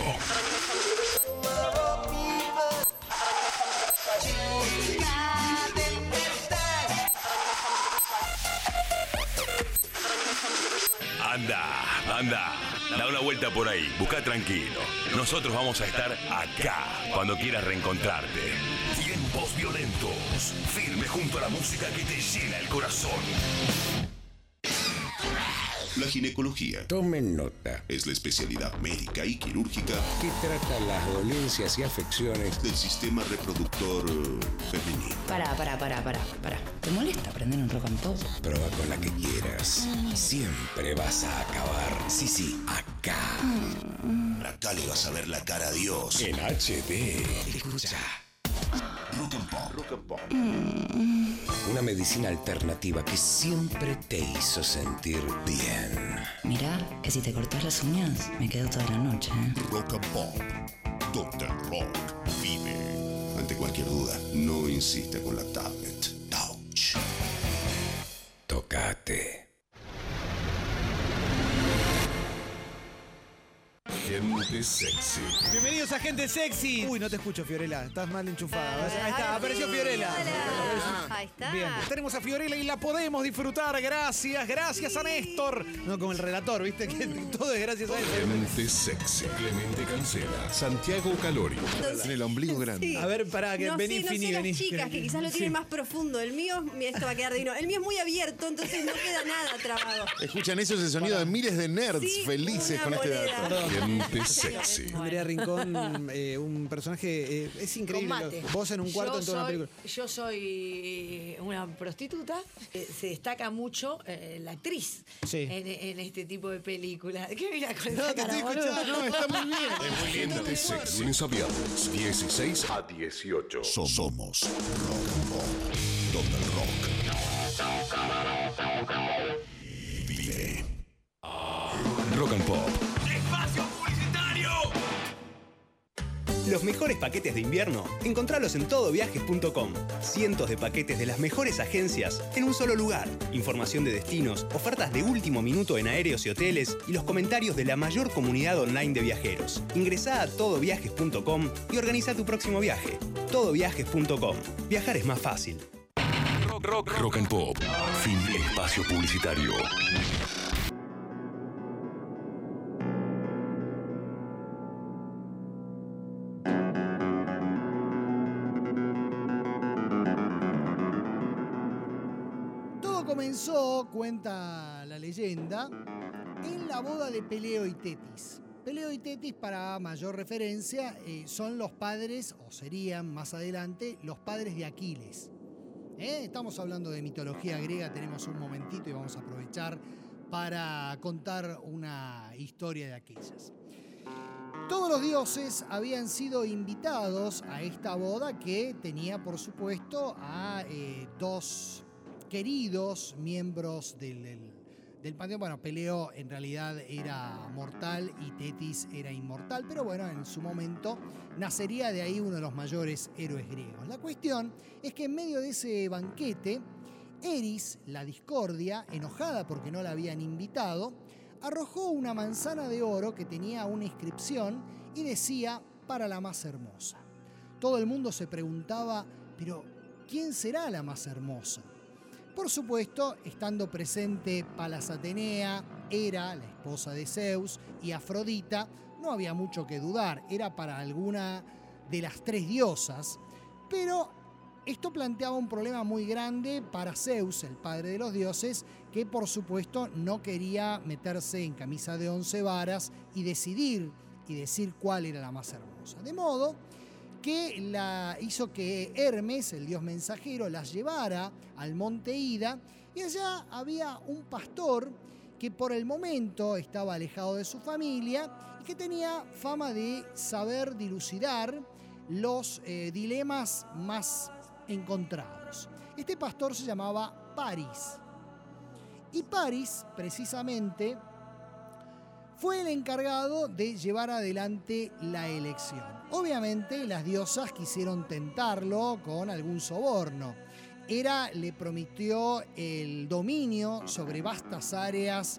Anda, anda, da una vuelta por ahí, busca tranquilo. Nosotros vamos a estar acá cuando quieras reencontrarte. Tiempos violentos, firme junto a la música que te llena el corazón. La ginecología. Tomen nota. Es la especialidad médica y quirúrgica que trata las dolencias y afecciones del sistema reproductor femenino. Pará, pará, pará, pará, pará. ¿Te molesta aprender un rock and pop? Prueba con la que quieras. Siempre vas a acabar. Sí, sí, acá. Acá le vas a ver la cara a Dios. En H D. Escucha. Rock and Pop. Rock and Pop. Mm. Una medicina alternativa que siempre te hizo sentir bien. Mirá, que si te cortas las uñas, me quedo toda la noche, ¿eh? Rock and Pop. doctor Rock vive. Ante cualquier duda, no insista con la tablet. Touch. Tócate. Gente sexy. Bienvenidos a Gente Sexy. Uy, no te escucho, Fiorella. Estás mal enchufada. Ahí está, apareció Fiorella. Ahí está. Bien, tenemos a Fiorella y la podemos disfrutar. Gracias, gracias a Néstor. No como el relator, ¿viste? Que todo es gracias a él. Gente sexy. Clemente Cancela. Santiago Calori. Tiene el ombligo grande. Sí. A ver, pará, que no vení, sé, no Fini, sé las vení. chicas que quizás lo tienen Sí. más profundo. El mío, mira, esto va a quedar divino. El mío es muy abierto, entonces no queda nada trabado. Escuchan eso, ese sonido de miles de nerds Sí, felices una con este moneda. dato. Gente sexy. sexy. Andrea Rincón, eh, un personaje, eh, es increíble. Con mate. Vos en un cuarto Yo en toda una soy- película. Yo soy una prostituta. Eh, se destaca mucho eh, la actriz Sí. en, en este tipo de películas. ¿Qué mira con No, esa te cara, estoy boludo? escuchando, no, está muy bien. Es muy lindo. De seis lunes a viernes, dieciséis a dieciocho. Somos Rock and Pop, donde el rock vive. Rock and Pop. ¡Espacio publicitario! Los mejores paquetes de invierno, encontralos en todo viajes punto com. Cientos de paquetes de las mejores agencias en un solo lugar. Información de destinos, ofertas de último minuto en aéreos y hoteles y los comentarios de la mayor comunidad online de viajeros. Ingresá a todo viajes punto com y organiza tu próximo viaje. todo viajes punto com. Viajar es más fácil. Rock, rock, rock and Pop. Fin de espacio publicitario. Todo comenzó, cuenta la leyenda, en la boda de Peleo y Tetis. Peleo y Tetis, para mayor referencia, eh, son los padres, o serían más adelante, los padres de Aquiles. ¿Eh? Estamos hablando de mitología griega, tenemos un momentito y vamos a aprovechar para contar una historia de aquellas. Todos los dioses habían sido invitados a esta boda que tenía, por supuesto, a eh, dos queridos miembros del, del, del panteón. Bueno, Peleo en realidad era mortal y Tetis era inmortal, pero bueno, en su momento nacería de ahí uno de los mayores héroes griegos. La cuestión es que en medio de ese banquete, Eris, la discordia, enojada porque no la habían invitado, arrojó una manzana de oro que tenía una inscripción y decía: para la más hermosa. Todo el mundo se preguntaba, pero ¿quién será la más hermosa? Por supuesto, estando presente Palas Atenea, Hera, la esposa de Zeus, y Afrodita, no había mucho que dudar, era para alguna de las tres diosas, pero esto planteaba un problema muy grande para Zeus, el padre de los dioses, que por supuesto no quería meterse en camisa de once varas y decidir y decir cuál era la más hermosa. De modo que la hizo que Hermes, el dios mensajero, las llevara al monte Ida, y allá había un pastor que por el momento estaba alejado de su familia y que tenía fama de saber dilucidar los eh, dilemas más encontrados. Este pastor se llamaba Paris. Y Paris, precisamente, fue el encargado de llevar adelante la elección. Obviamente, las diosas quisieron tentarlo con algún soborno. Hera le prometió el dominio sobre vastas áreas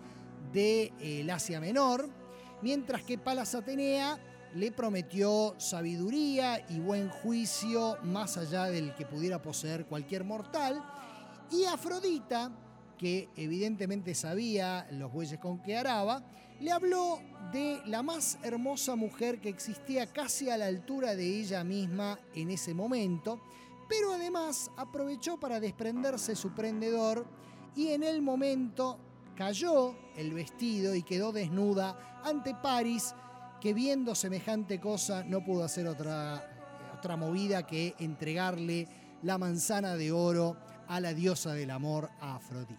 del Asia Menor, mientras que Palas Atenea le prometió sabiduría y buen juicio más allá del que pudiera poseer cualquier mortal. Y Afrodita, que evidentemente sabía los bueyes con que araba, le habló de la más hermosa mujer que existía casi a la altura de ella misma en ese momento, pero además aprovechó para desprenderse su prendedor y en el momento cayó el vestido y quedó desnuda ante Paris, que viendo semejante cosa no pudo hacer otra, otra movida que entregarle la manzana de oro a la diosa del amor, a Afrodita.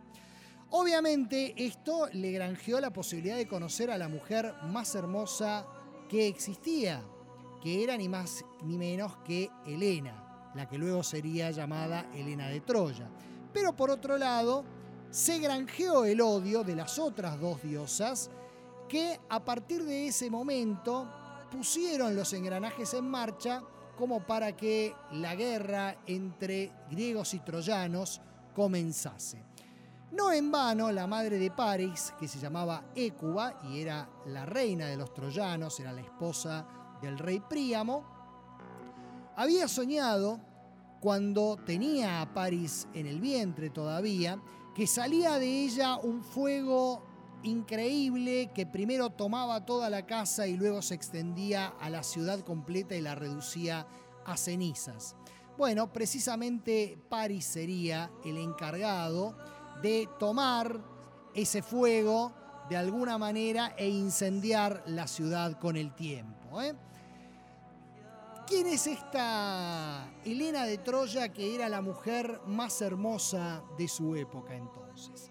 Obviamente esto le granjeó la posibilidad de conocer a la mujer más hermosa que existía, que era ni más ni menos que Helena, la que luego sería llamada Helena de Troya. Pero por otro lado, se granjeó el odio de las otras dos diosas, que a partir de ese momento pusieron los engranajes en marcha como para que la guerra entre griegos y troyanos comenzase. No en vano, la madre de Paris, que se llamaba Hécuba y era la reina de los troyanos, era la esposa del rey Príamo, había soñado, cuando tenía a Paris en el vientre todavía, que salía de ella un fuego increíble que primero tomaba toda la casa y luego se extendía a la ciudad completa y la reducía a cenizas. Bueno, precisamente Paris sería el encargado de tomar ese fuego de alguna manera e incendiar la ciudad con el tiempo. ¿eh? ¿Quién es esta Helena de Troya, que era la mujer más hermosa de su época entonces?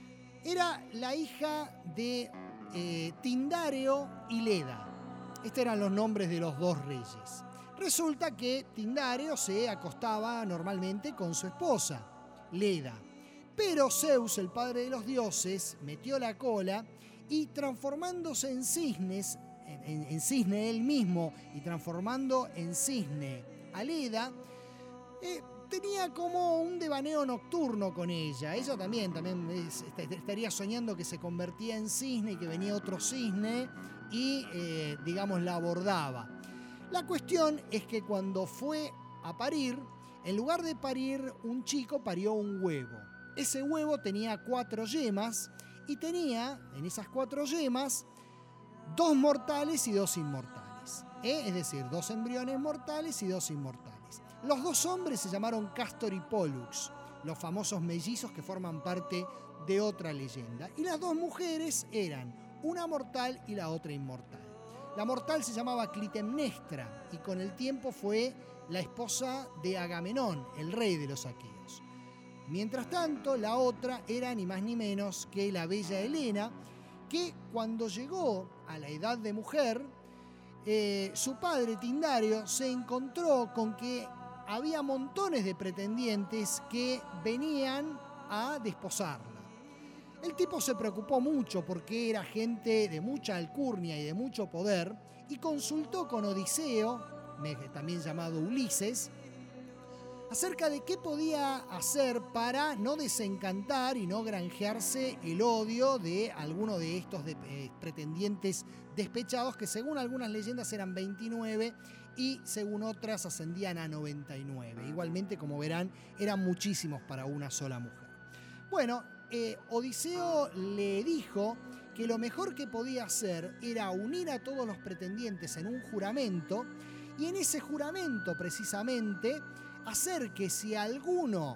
Era la hija de eh, Tindáreo y Leda. Estos eran los nombres de los dos reyes. Resulta que Tindáreo se acostaba normalmente con su esposa, Leda. Pero Zeus, el padre de los dioses, metió la cola y, transformándose en cisnes, en, en, en cisne él mismo y transformando en cisne a Leda, eh, tenía como un devaneo nocturno con ella. Ella también, también es, estaría soñando que se convertía en cisne y que venía otro cisne y, eh, digamos, la abordaba. La cuestión es que cuando fue a parir, en lugar de parir un chico, parió un huevo. Ese huevo tenía cuatro yemas y tenía, en esas cuatro yemas, dos mortales y dos inmortales. ¿eh? Es decir, dos embriones mortales y dos inmortales. Los dos hombres se llamaron Castor y Pollux, los famosos mellizos que forman parte de otra leyenda. Y las dos mujeres eran una mortal y la otra inmortal. La mortal se llamaba Clitemnestra y con el tiempo fue la esposa de Agamenón, el rey de los aqueos. Mientras tanto, la otra era ni más ni menos que la bella Helena, que cuando llegó a la edad de mujer, eh, su padre Tindáreo se encontró con que había montones de pretendientes que venían a desposarla. El tipo se preocupó mucho porque era gente de mucha alcurnia y de mucho poder y consultó con Odiseo, también llamado Ulises, acerca de qué podía hacer para no desencantar y no granjearse el odio de alguno de estos de, eh, pretendientes despechados, que según algunas leyendas eran veintinueve y según otras ascendían a noventa y nueve. Igualmente, como verán, eran muchísimos para una sola mujer. Bueno, eh, Odiseo le dijo que lo mejor que podía hacer era unir a todos los pretendientes en un juramento y en ese juramento precisamente hacer que si alguno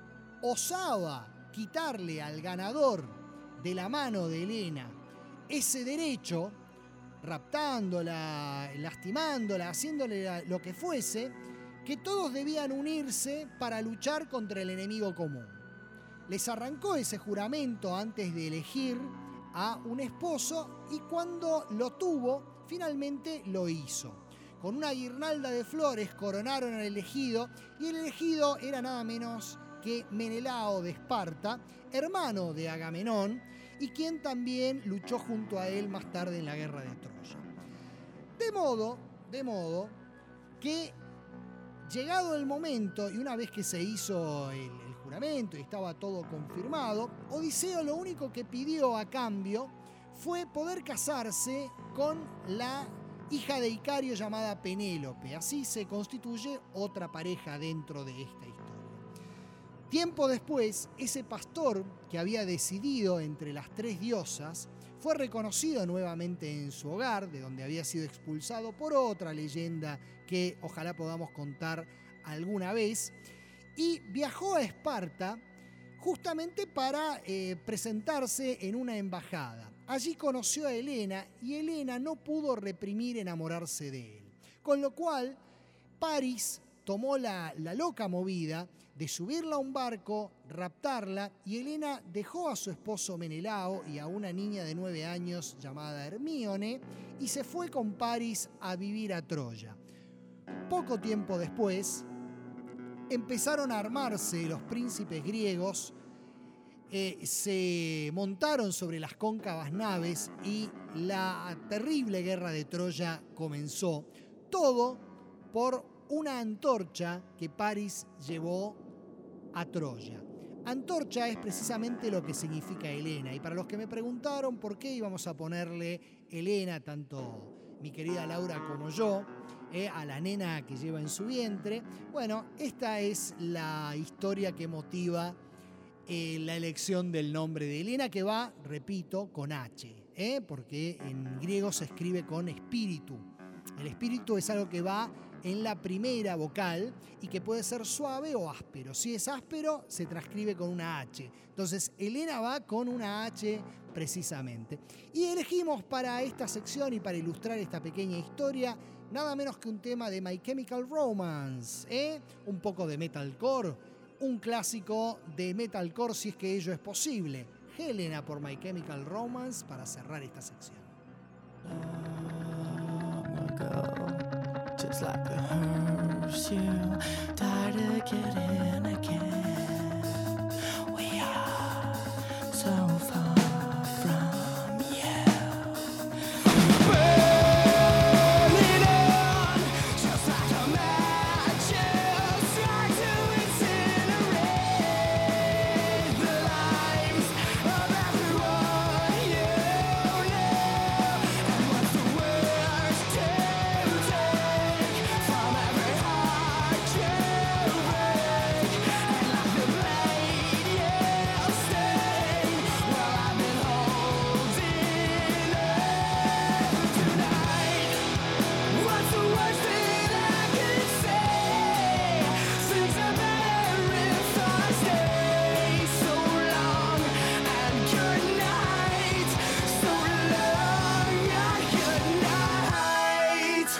osaba quitarle al ganador de la mano de Helena ese derecho, raptándola, lastimándola, haciéndole lo que fuese, que todos debían unirse para luchar contra el enemigo común. Les arrancó ese juramento antes de elegir a un esposo y cuando lo tuvo, finalmente lo hizo. Con una guirnalda de flores coronaron al elegido y el elegido era nada menos que Menelao de Esparta, hermano de Agamenón y quien también luchó junto a él más tarde en la guerra de Troya. De modo, de modo que llegado el momento y una vez que se hizo el, el juramento y estaba todo confirmado, Odiseo lo único que pidió a cambio fue poder casarse con la hija de Icario llamada Penélope. Así se constituye otra pareja dentro de esta historia. Tiempo después, ese pastor que había decidido entre las tres diosas fue reconocido nuevamente en su hogar, de donde había sido expulsado por otra leyenda que ojalá podamos contar alguna vez, y viajó a Esparta justamente para eh, presentarse en una embajada. Allí conoció a Helena y Helena no pudo reprimir enamorarse de él. Con lo cual, Paris tomó la, la loca movida de subirla a un barco, raptarla, y Helena dejó a su esposo Menelao y a una niña de nueve años llamada Hermíone y se fue con Paris a vivir a Troya. Poco tiempo después, empezaron a armarse los príncipes griegos. Eh, se montaron sobre las cóncavas naves y la terrible guerra de Troya comenzó. Todo por una antorcha que Paris llevó a Troya. Antorcha es precisamente lo que significa Helena. Y para los que me preguntaron por qué íbamos a ponerle Helena, tanto mi querida Laura como yo, eh, a la nena que lleva en su vientre, bueno, esta es la historia que motiva Eh, la elección del nombre de Helena, que va, repito, con H, ¿eh? porque en griego se escribe con espíritu. El espíritu es algo que va en la primera vocal y que puede ser suave o áspero. Si es áspero, se transcribe con una H. Entonces, Elena va con una H precisamente. Y elegimos para esta sección y para ilustrar esta pequeña historia nada menos que un tema de My Chemical Romance, ¿eh? Un poco de metalcore, un clásico de metalcore si es que ello es posible. Helena por My Chemical Romance para cerrar esta sección. Just like a hearse, you tired of getting again. We are so far from you. Burning on, just like a match, just trying to incinerate the lives of everyone you know. And what's the worst to take from every heart you break? And like the blade you stain, well, I've been holding on tonight. What's the worst that I could say? Things are better if I stay. So long and good night. So long and good night.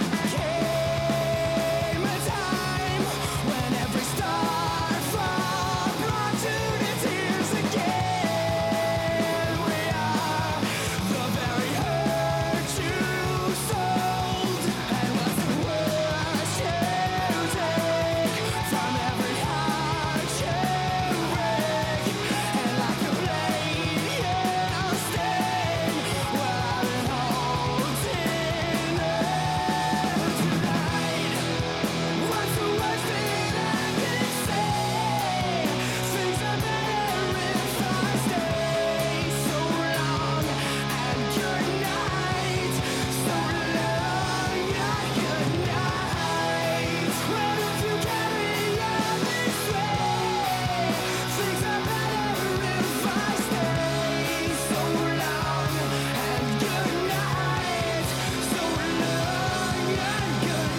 Came a time when every star fall brought to the tears again. We are the very hurt you sold. And what's the worst you take from every heart you break? And like a blade you stain, well, I've been holding on tonight. What's the worst that I could say? Things are better if I stay. So long and good night. So long and good night. Well, if you carry on this way, things are better if I stay. So long and good night. So long and good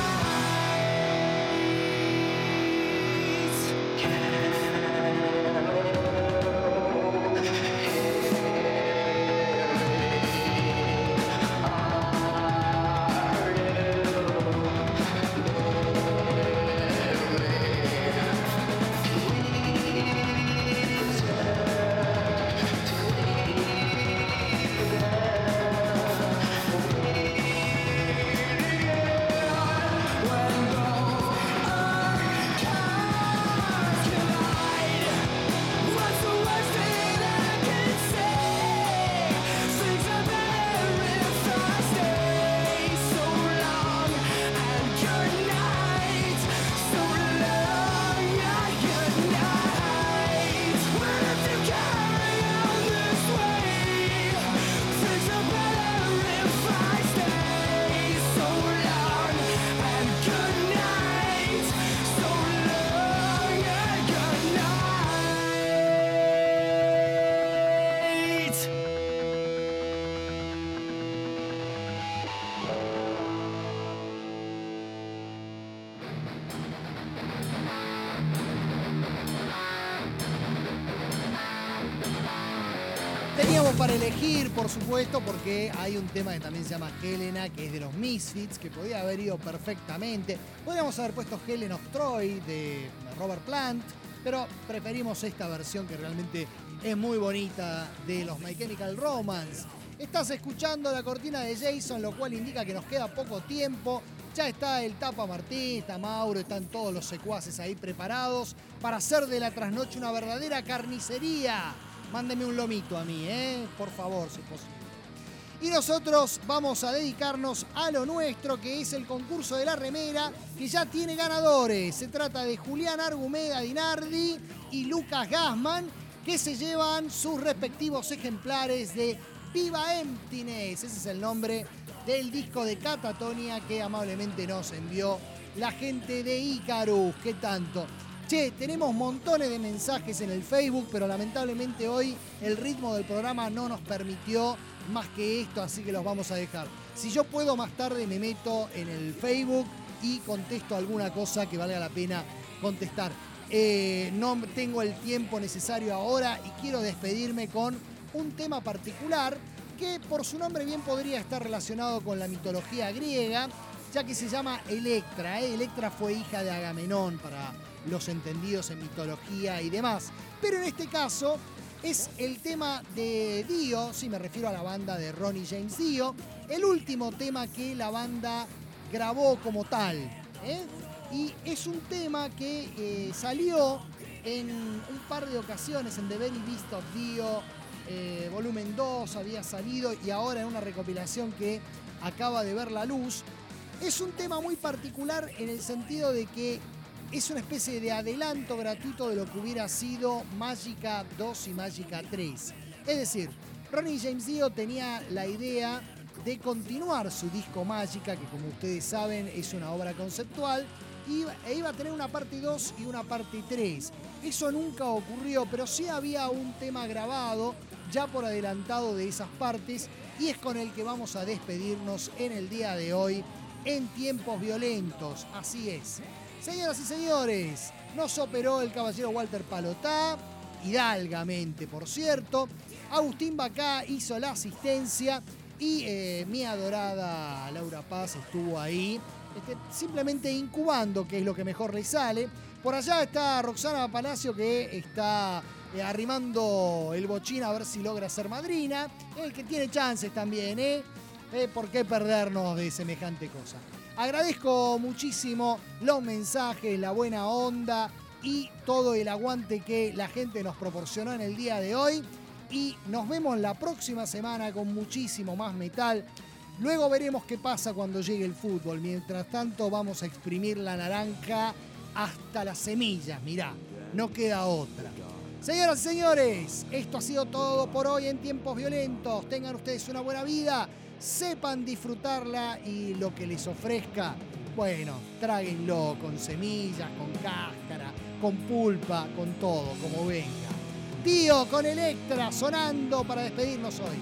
What's the worst that I could say? Things are better if I stay. So long and good night. So long and good night. Well, if you carry on this way, things are better if I stay. So long and good night. So long and good night. Teníamos para elegir, por supuesto, porque hay un tema que también se llama Helena, que es de los Misfits, que podía haber ido perfectamente. Podríamos haber puesto Helen of Troy de Robert Plant, pero preferimos esta versión que realmente es muy bonita de los My Chemical Romance. Estás escuchando la cortina de Jason, lo cual indica que nos queda poco tiempo. Ya está el Tapa Martín, está Mauro, están todos los secuaces ahí preparados para hacer de la trasnoche una verdadera carnicería. Mándeme un lomito a mí, ¿eh? Por favor, si es posible. Y nosotros vamos a dedicarnos a lo nuestro, que es el concurso de la remera, que ya tiene ganadores. Se trata de Julián Argumeda Dinardi y Lucas Gassman, que se llevan sus respectivos ejemplares de Viva Emptiness. Ese es el nombre del disco de Catatonia que amablemente nos envió la gente de Icarus. ¿Qué tanto? Che, tenemos montones de mensajes en el Facebook, pero lamentablemente hoy el ritmo del programa no nos permitió más que esto, así que los vamos a dejar. Si yo puedo, más tarde me meto en el Facebook y contesto alguna cosa que valga la pena contestar. Eh, no tengo el tiempo necesario ahora y quiero despedirme con un tema particular que por su nombre bien podría estar relacionado con la mitología griega, ya que se llama Electra. ¿eh? Electra fue hija de Agamenón para los entendidos en mitología y demás. Pero en este caso es el tema de Dio, sí me refiero a la banda de Ronnie James Dio, el último tema que la banda grabó como tal. ¿eh? Y es un tema que eh, salió en un par de ocasiones, en The Very Beast of Dio, eh, volumen dos había salido y ahora en una recopilación que acaba de ver la luz. Es un tema muy particular en el sentido de que es una especie de adelanto gratuito de lo que hubiera sido Magica dos y Magica tres. Es decir, Ronnie James Dio tenía la idea de continuar su disco Magica, que como ustedes saben es una obra conceptual, y e iba a tener una parte dos y una parte tres. Eso nunca ocurrió, pero sí había un tema grabado ya por adelantado de esas partes y es con el que vamos a despedirnos en el día de hoy en Tiempos Violentos. Así es. Señoras y señores, nos operó el caballero Walter Palotá, hidalgamente por cierto. Agustín Bacá hizo la asistencia y eh, mi adorada Laura Paz estuvo ahí, este, simplemente incubando, que es lo que mejor le sale. Por allá está Roxana Palacio, que está eh, arrimando el bochín a ver si logra ser madrina, el que tiene chances también, ¿eh? eh ¿Por qué perdernos de semejante cosa? Agradezco muchísimo los mensajes, la buena onda y todo el aguante que la gente nos proporcionó en el día de hoy. Y nos vemos la próxima semana con muchísimo más metal. Luego veremos qué pasa cuando llegue el fútbol. Mientras tanto vamos a exprimir la naranja hasta las semillas. Mirá, no queda otra. Señoras y señores, esto ha sido todo por hoy en Tiempos Violentos. Tengan ustedes una buena vida. Sepan disfrutarla y lo que les ofrezca, bueno, tráguenlo con semillas, con cáscara, con pulpa, con todo, como venga. Dio con Electra sonando para despedirnos hoy.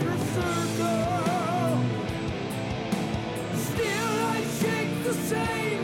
Still I shake the same.